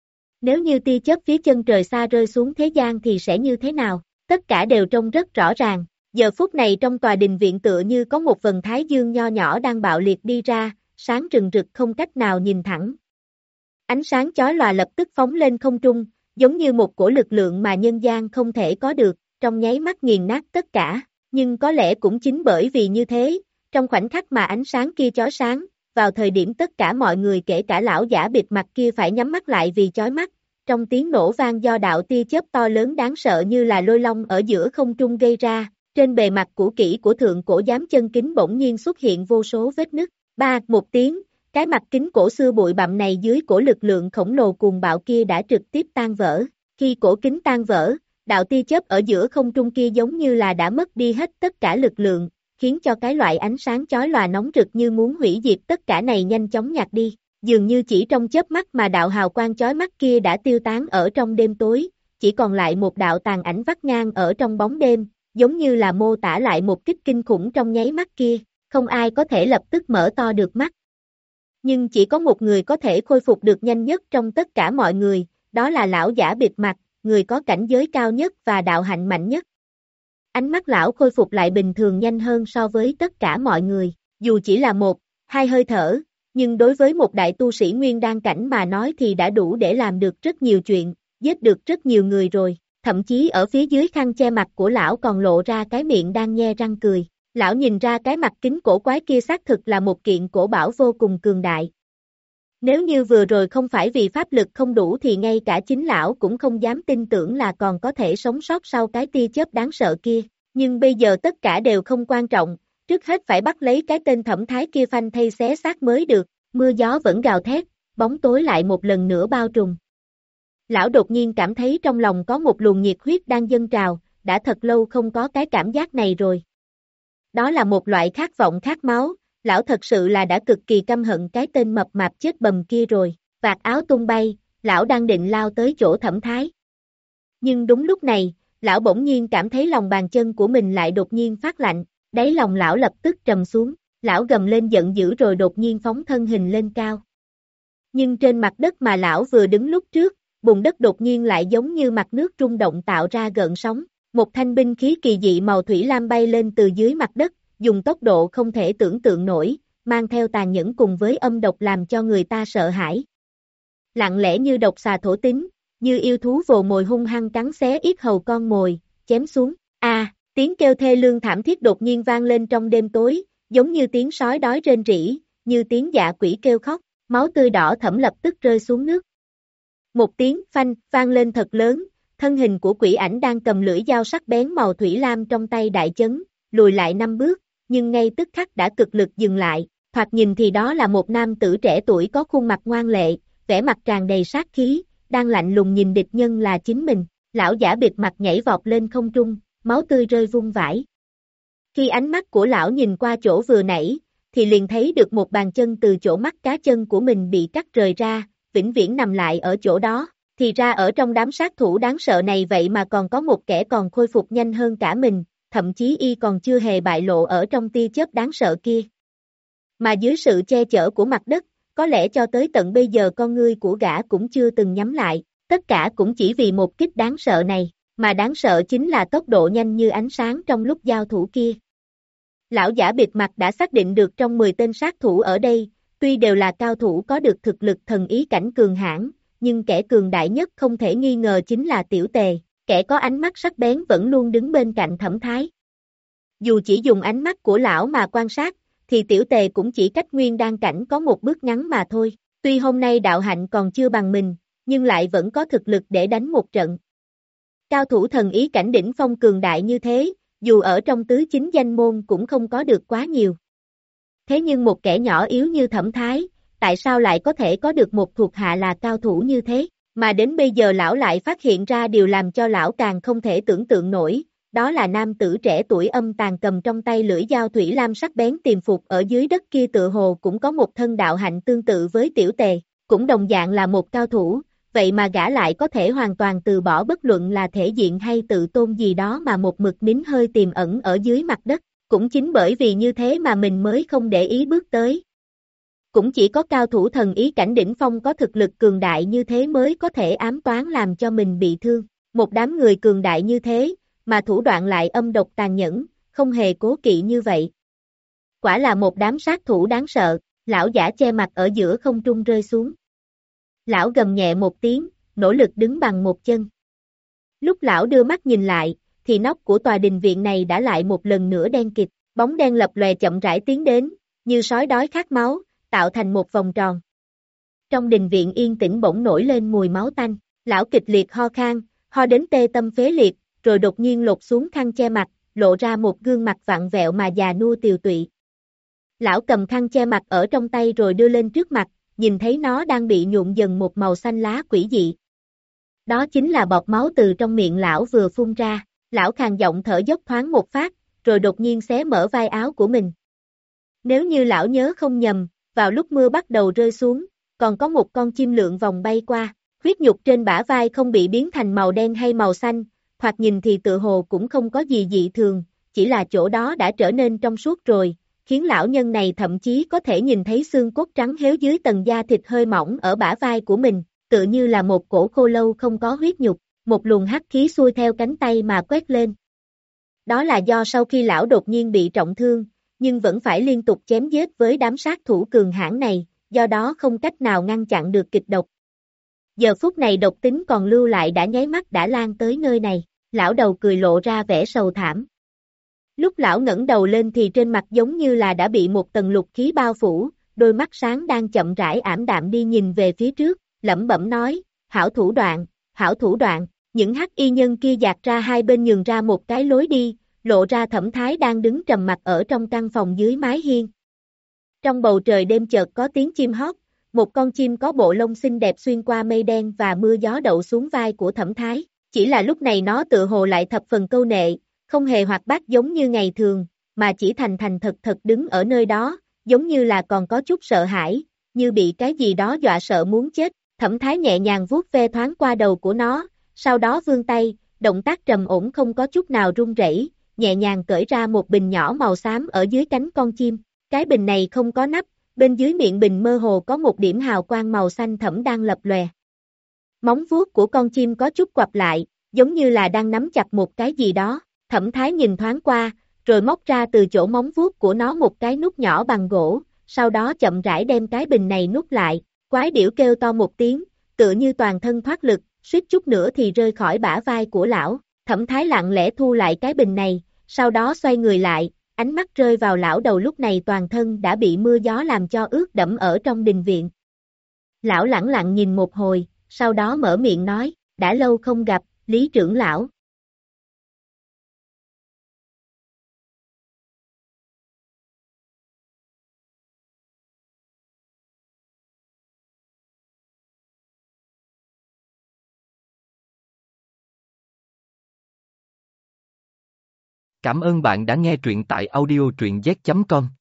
Nếu như tia chớp phía chân trời xa rơi xuống thế gian thì sẽ như thế nào? Tất cả đều trông rất rõ ràng. Giờ phút này trong tòa đình viện tựa như có một vầng thái dương nho nhỏ đang bạo liệt đi ra, sáng rừng rực không cách nào nhìn thẳng. Ánh sáng chói lòa lập tức phóng lên không trung, giống như một cổ lực lượng mà nhân gian không thể có được, trong nháy mắt nghiền nát tất cả. Nhưng có lẽ cũng chính bởi vì như thế, trong khoảnh khắc mà ánh sáng kia chói sáng, vào thời điểm tất cả mọi người kể cả lão giả bịt mặt kia phải nhắm mắt lại vì chói mắt, trong tiếng nổ vang do đạo tia chớp to lớn đáng sợ như là lôi long ở giữa không trung gây ra, trên bề mặt cũ kỹ của thượng cổ giám chân kính bỗng nhiên xuất hiện vô số vết nứt. Ba, một tiếng, cái mặt kính cổ xưa bụi bặm này dưới cổ lực lượng khổng lồ cuồng bạo kia đã trực tiếp tan vỡ. Khi cổ kính tan vỡ, đạo tia chớp ở giữa không trung kia giống như là đã mất đi hết tất cả lực lượng, khiến cho cái loại ánh sáng chói lòa nóng rực như muốn hủy diệt tất cả này nhanh chóng nhạt đi. Dường như chỉ trong chớp mắt mà đạo hào quang chói mắt kia đã tiêu tán ở trong đêm tối, chỉ còn lại một đạo tàn ảnh vắt ngang ở trong bóng đêm, giống như là mô tả lại một kích kinh khủng trong nháy mắt kia, không ai có thể lập tức mở to được mắt. Nhưng chỉ có một người có thể khôi phục được nhanh nhất trong tất cả mọi người, đó là lão giả bịt mặt, người có cảnh giới cao nhất và đạo hạnh mạnh nhất. Ánh mắt lão khôi phục lại bình thường nhanh hơn so với tất cả mọi người, dù chỉ là một, hai hơi thở, nhưng đối với một đại tu sĩ nguyên đan cảnh mà nói thì đã đủ để làm được rất nhiều chuyện, giết được rất nhiều người rồi, thậm chí ở phía dưới khăn che mặt của lão còn lộ ra cái miệng đang nhe răng cười. Lão nhìn ra cái mặt kính cổ quái kia xác thực là một kiện cổ bảo vô cùng cường đại. Nếu như vừa rồi không phải vì pháp lực không đủ thì ngay cả chính lão cũng không dám tin tưởng là còn có thể sống sót sau cái tia chớp đáng sợ kia. Nhưng bây giờ tất cả đều không quan trọng, trước hết phải bắt lấy cái tên Thẩm Thái kia phanh thây xé xác mới được. Mưa gió vẫn gào thét, bóng tối lại một lần nữa bao trùm. Lão đột nhiên cảm thấy trong lòng có một luồng nhiệt huyết đang dâng trào, đã thật lâu không có cái cảm giác này rồi. Đó là một loại khát vọng khát máu, lão thật sự là đã cực kỳ căm hận cái tên mập mạp chết bầm kia rồi. Vạt áo tung bay, lão đang định lao tới chỗ Thẩm Thái. Nhưng đúng lúc này, lão bỗng nhiên cảm thấy lòng bàn chân của mình lại đột nhiên phát lạnh, đáy lòng lão lập tức trầm xuống, lão gầm lên giận dữ rồi đột nhiên phóng thân hình lên cao. Nhưng trên mặt đất mà lão vừa đứng lúc trước, bùn đất đột nhiên lại giống như mặt nước rung động tạo ra gợn sóng, một thanh binh khí kỳ dị màu thủy lam bay lên từ dưới mặt đất, dùng tốc độ không thể tưởng tượng nổi, mang theo tàn nhẫn cùng với âm độc làm cho người ta sợ hãi. Lặng lẽ như độc xà thổ tính, như yêu thú vồ mồi hung hăng cắn xé yết hầu con mồi, chém xuống. A, tiếng kêu thê lương thảm thiết đột nhiên vang lên trong đêm tối, giống như tiếng sói đói rên rỉ, như tiếng dạ quỷ kêu khóc, máu tươi đỏ thẫm lập tức rơi xuống nước. Một tiếng phanh vang lên thật lớn, thân hình của quỷ ảnh đang cầm lưỡi dao sắc bén màu thủy lam trong tay đại chấn, lùi lại năm bước, nhưng ngay tức khắc đã cực lực dừng lại, thoạt nhìn thì đó là một nam tử trẻ tuổi có khuôn mặt ngoan lệ, vẻ mặt tràn đầy sát khí, đang lạnh lùng nhìn địch nhân là chính mình. Lão giả bịt mặt nhảy vọt lên không trung, máu tươi rơi vung vãi. Khi ánh mắt của lão nhìn qua chỗ vừa nãy, thì liền thấy được một bàn chân từ chỗ mắt cá chân của mình bị cắt rời ra, vĩnh viễn nằm lại ở chỗ đó. Thì ra ở trong đám sát thủ đáng sợ này vậy mà còn có một kẻ còn khôi phục nhanh hơn cả mình, thậm chí y còn chưa hề bại lộ ở trong tia chớp đáng sợ kia. Mà dưới sự che chở của mặt đất, có lẽ cho tới tận bây giờ con ngươi của gã cũng chưa từng nhắm lại, tất cả cũng chỉ vì một kích đáng sợ này, mà đáng sợ chính là tốc độ nhanh như ánh sáng trong lúc giao thủ kia. Lão giả bịt mặt đã xác định được trong mười tên sát thủ ở đây, tuy đều là cao thủ có được thực lực thần ý cảnh cường hãn, nhưng kẻ cường đại nhất không thể nghi ngờ chính là Tiểu Tề, kẻ có ánh mắt sắc bén vẫn luôn đứng bên cạnh Thẩm Thái. Dù chỉ dùng ánh mắt của lão mà quan sát, thì Tiểu Tề cũng chỉ cách Nguyên Đan cảnh có một bước ngắn mà thôi, tuy hôm nay đạo hạnh còn chưa bằng mình, nhưng lại vẫn có thực lực để đánh một trận. Cao thủ thần ý cảnh đỉnh phong cường đại như thế, dù ở trong tứ chính danh môn cũng không có được quá nhiều. Thế nhưng một kẻ nhỏ yếu như Thẩm Thái, tại sao lại có thể có được một thuộc hạ là cao thủ như thế, mà đến bây giờ lão lại phát hiện ra điều làm cho lão càng không thể tưởng tượng nổi, đó là nam tử trẻ tuổi âm tàn cầm trong tay lưỡi dao thủy lam sắc bén tiềm phục ở dưới đất kia tựa hồ cũng có một thân đạo hạnh tương tự với Tiểu Tề, cũng đồng dạng là một cao thủ, vậy mà gã lại có thể hoàn toàn từ bỏ bất luận là thể diện hay tự tôn gì đó mà một mực nín hơi tiềm ẩn ở dưới mặt đất, cũng chính bởi vì như thế mà mình mới không để ý bước tới. Cũng chỉ có cao thủ thần ý cảnh đỉnh phong có thực lực cường đại như thế mới có thể ám toán làm cho mình bị thương, một đám người cường đại như thế, mà thủ đoạn lại âm độc tàn nhẫn, không hề cố kỵ như vậy. Quả là một đám sát thủ đáng sợ, lão giả che mặt ở giữa không trung rơi xuống. Lão gầm nhẹ một tiếng, nỗ lực đứng bằng một chân. Lúc lão đưa mắt nhìn lại, thì nóc của tòa đình viện này đã lại một lần nữa đen kịt, bóng đen lập lòe chậm rãi tiến đến, như sói đói khát máu, tạo thành một vòng tròn. Trong đình viện yên tĩnh bỗng nổi lên mùi máu tanh, lão kịch liệt ho khan, ho đến tê tâm phế liệt, rồi đột nhiên lột xuống khăn che mặt, lộ ra một gương mặt vặn vẹo mà già nua tiều tụy. Lão cầm khăn che mặt ở trong tay rồi đưa lên trước mặt, nhìn thấy nó đang bị nhuộm dần một màu xanh lá quỷ dị. Đó chính là bọt máu từ trong miệng lão vừa phun ra, lão khàn giọng thở dốc thoáng một phát, rồi đột nhiên xé mở vai áo của mình. Nếu như lão nhớ không nhầm, vào lúc mưa bắt đầu rơi xuống, còn có một con chim lượn vòng bay qua, huyết nhục trên bả vai không bị biến thành màu đen hay màu xanh, thoạt nhìn thì tự hồ cũng không có gì dị thường, chỉ là chỗ đó đã trở nên trong suốt rồi, khiến lão nhân này thậm chí có thể nhìn thấy xương cốt trắng héo dưới tầng da thịt hơi mỏng ở bả vai của mình, tựa như là một cổ khô lâu không có huyết nhục, một luồng hắc khí xuôi theo cánh tay mà quét lên. Đó là do sau khi lão đột nhiên bị trọng thương, nhưng vẫn phải liên tục chém giết với đám sát thủ cường hãn này, do đó không cách nào ngăn chặn được kịch độc. Giờ phút này độc tính còn lưu lại đã nháy mắt đã lan tới nơi này, lão đầu cười lộ ra vẻ sầu thảm. Lúc lão ngẩng đầu lên thì trên mặt giống như là đã bị một tầng lục khí bao phủ, đôi mắt sáng đang chậm rãi ảm đạm đi nhìn về phía trước, lẩm bẩm nói, hảo thủ đoạn, hảo thủ đoạn, những hắc y nhân kia dạt ra hai bên nhường ra một cái lối đi, lộ ra Thẩm Thái đang đứng trầm mặc ở trong căn phòng dưới mái hiên. Trong bầu trời đêm chợt có tiếng chim hót, một con chim có bộ lông xinh đẹp xuyên qua mây đen và mưa gió đậu xuống vai của Thẩm Thái, chỉ là lúc này nó tự hồ lại thập phần câu nệ, không hề hoạt bát giống như ngày thường, mà chỉ thành thành thật thật đứng ở nơi đó, giống như là còn có chút sợ hãi, như bị cái gì đó dọa sợ muốn chết. Thẩm Thái nhẹ nhàng vuốt ve thoáng qua đầu của nó, sau đó vươn tay, động tác trầm ổn không có chút nào run rẩy, nhẹ nhàng cởi ra một bình nhỏ màu xám ở dưới cánh con chim. Cái bình này không có nắp, bên dưới miệng bình mơ hồ có một điểm hào quang màu xanh thẫm đang lập lòe. Móng vuốt của con chim có chút quặp lại, giống như là đang nắm chặt một cái gì đó. Thẩm Thái nhìn thoáng qua, rồi móc ra từ chỗ móng vuốt của nó một cái nút nhỏ bằng gỗ, sau đó chậm rãi đem cái bình này nút lại. Quái điểu kêu to một tiếng, tựa như toàn thân thoát lực, suýt chút nữa thì rơi khỏi bả vai của lão. Thẩm Thái lặng lẽ thu lại cái bình này, sau đó xoay người lại, ánh mắt rơi vào lão đầu lúc này toàn thân đã bị mưa gió làm cho ướt đẫm ở trong đình viện. Lão lẳng lặng nhìn một hồi, sau đó mở miệng nói, đã lâu không gặp, Lý trưởng lão. Cảm ơn bạn đã nghe truyện tại audio truyện z chấm com.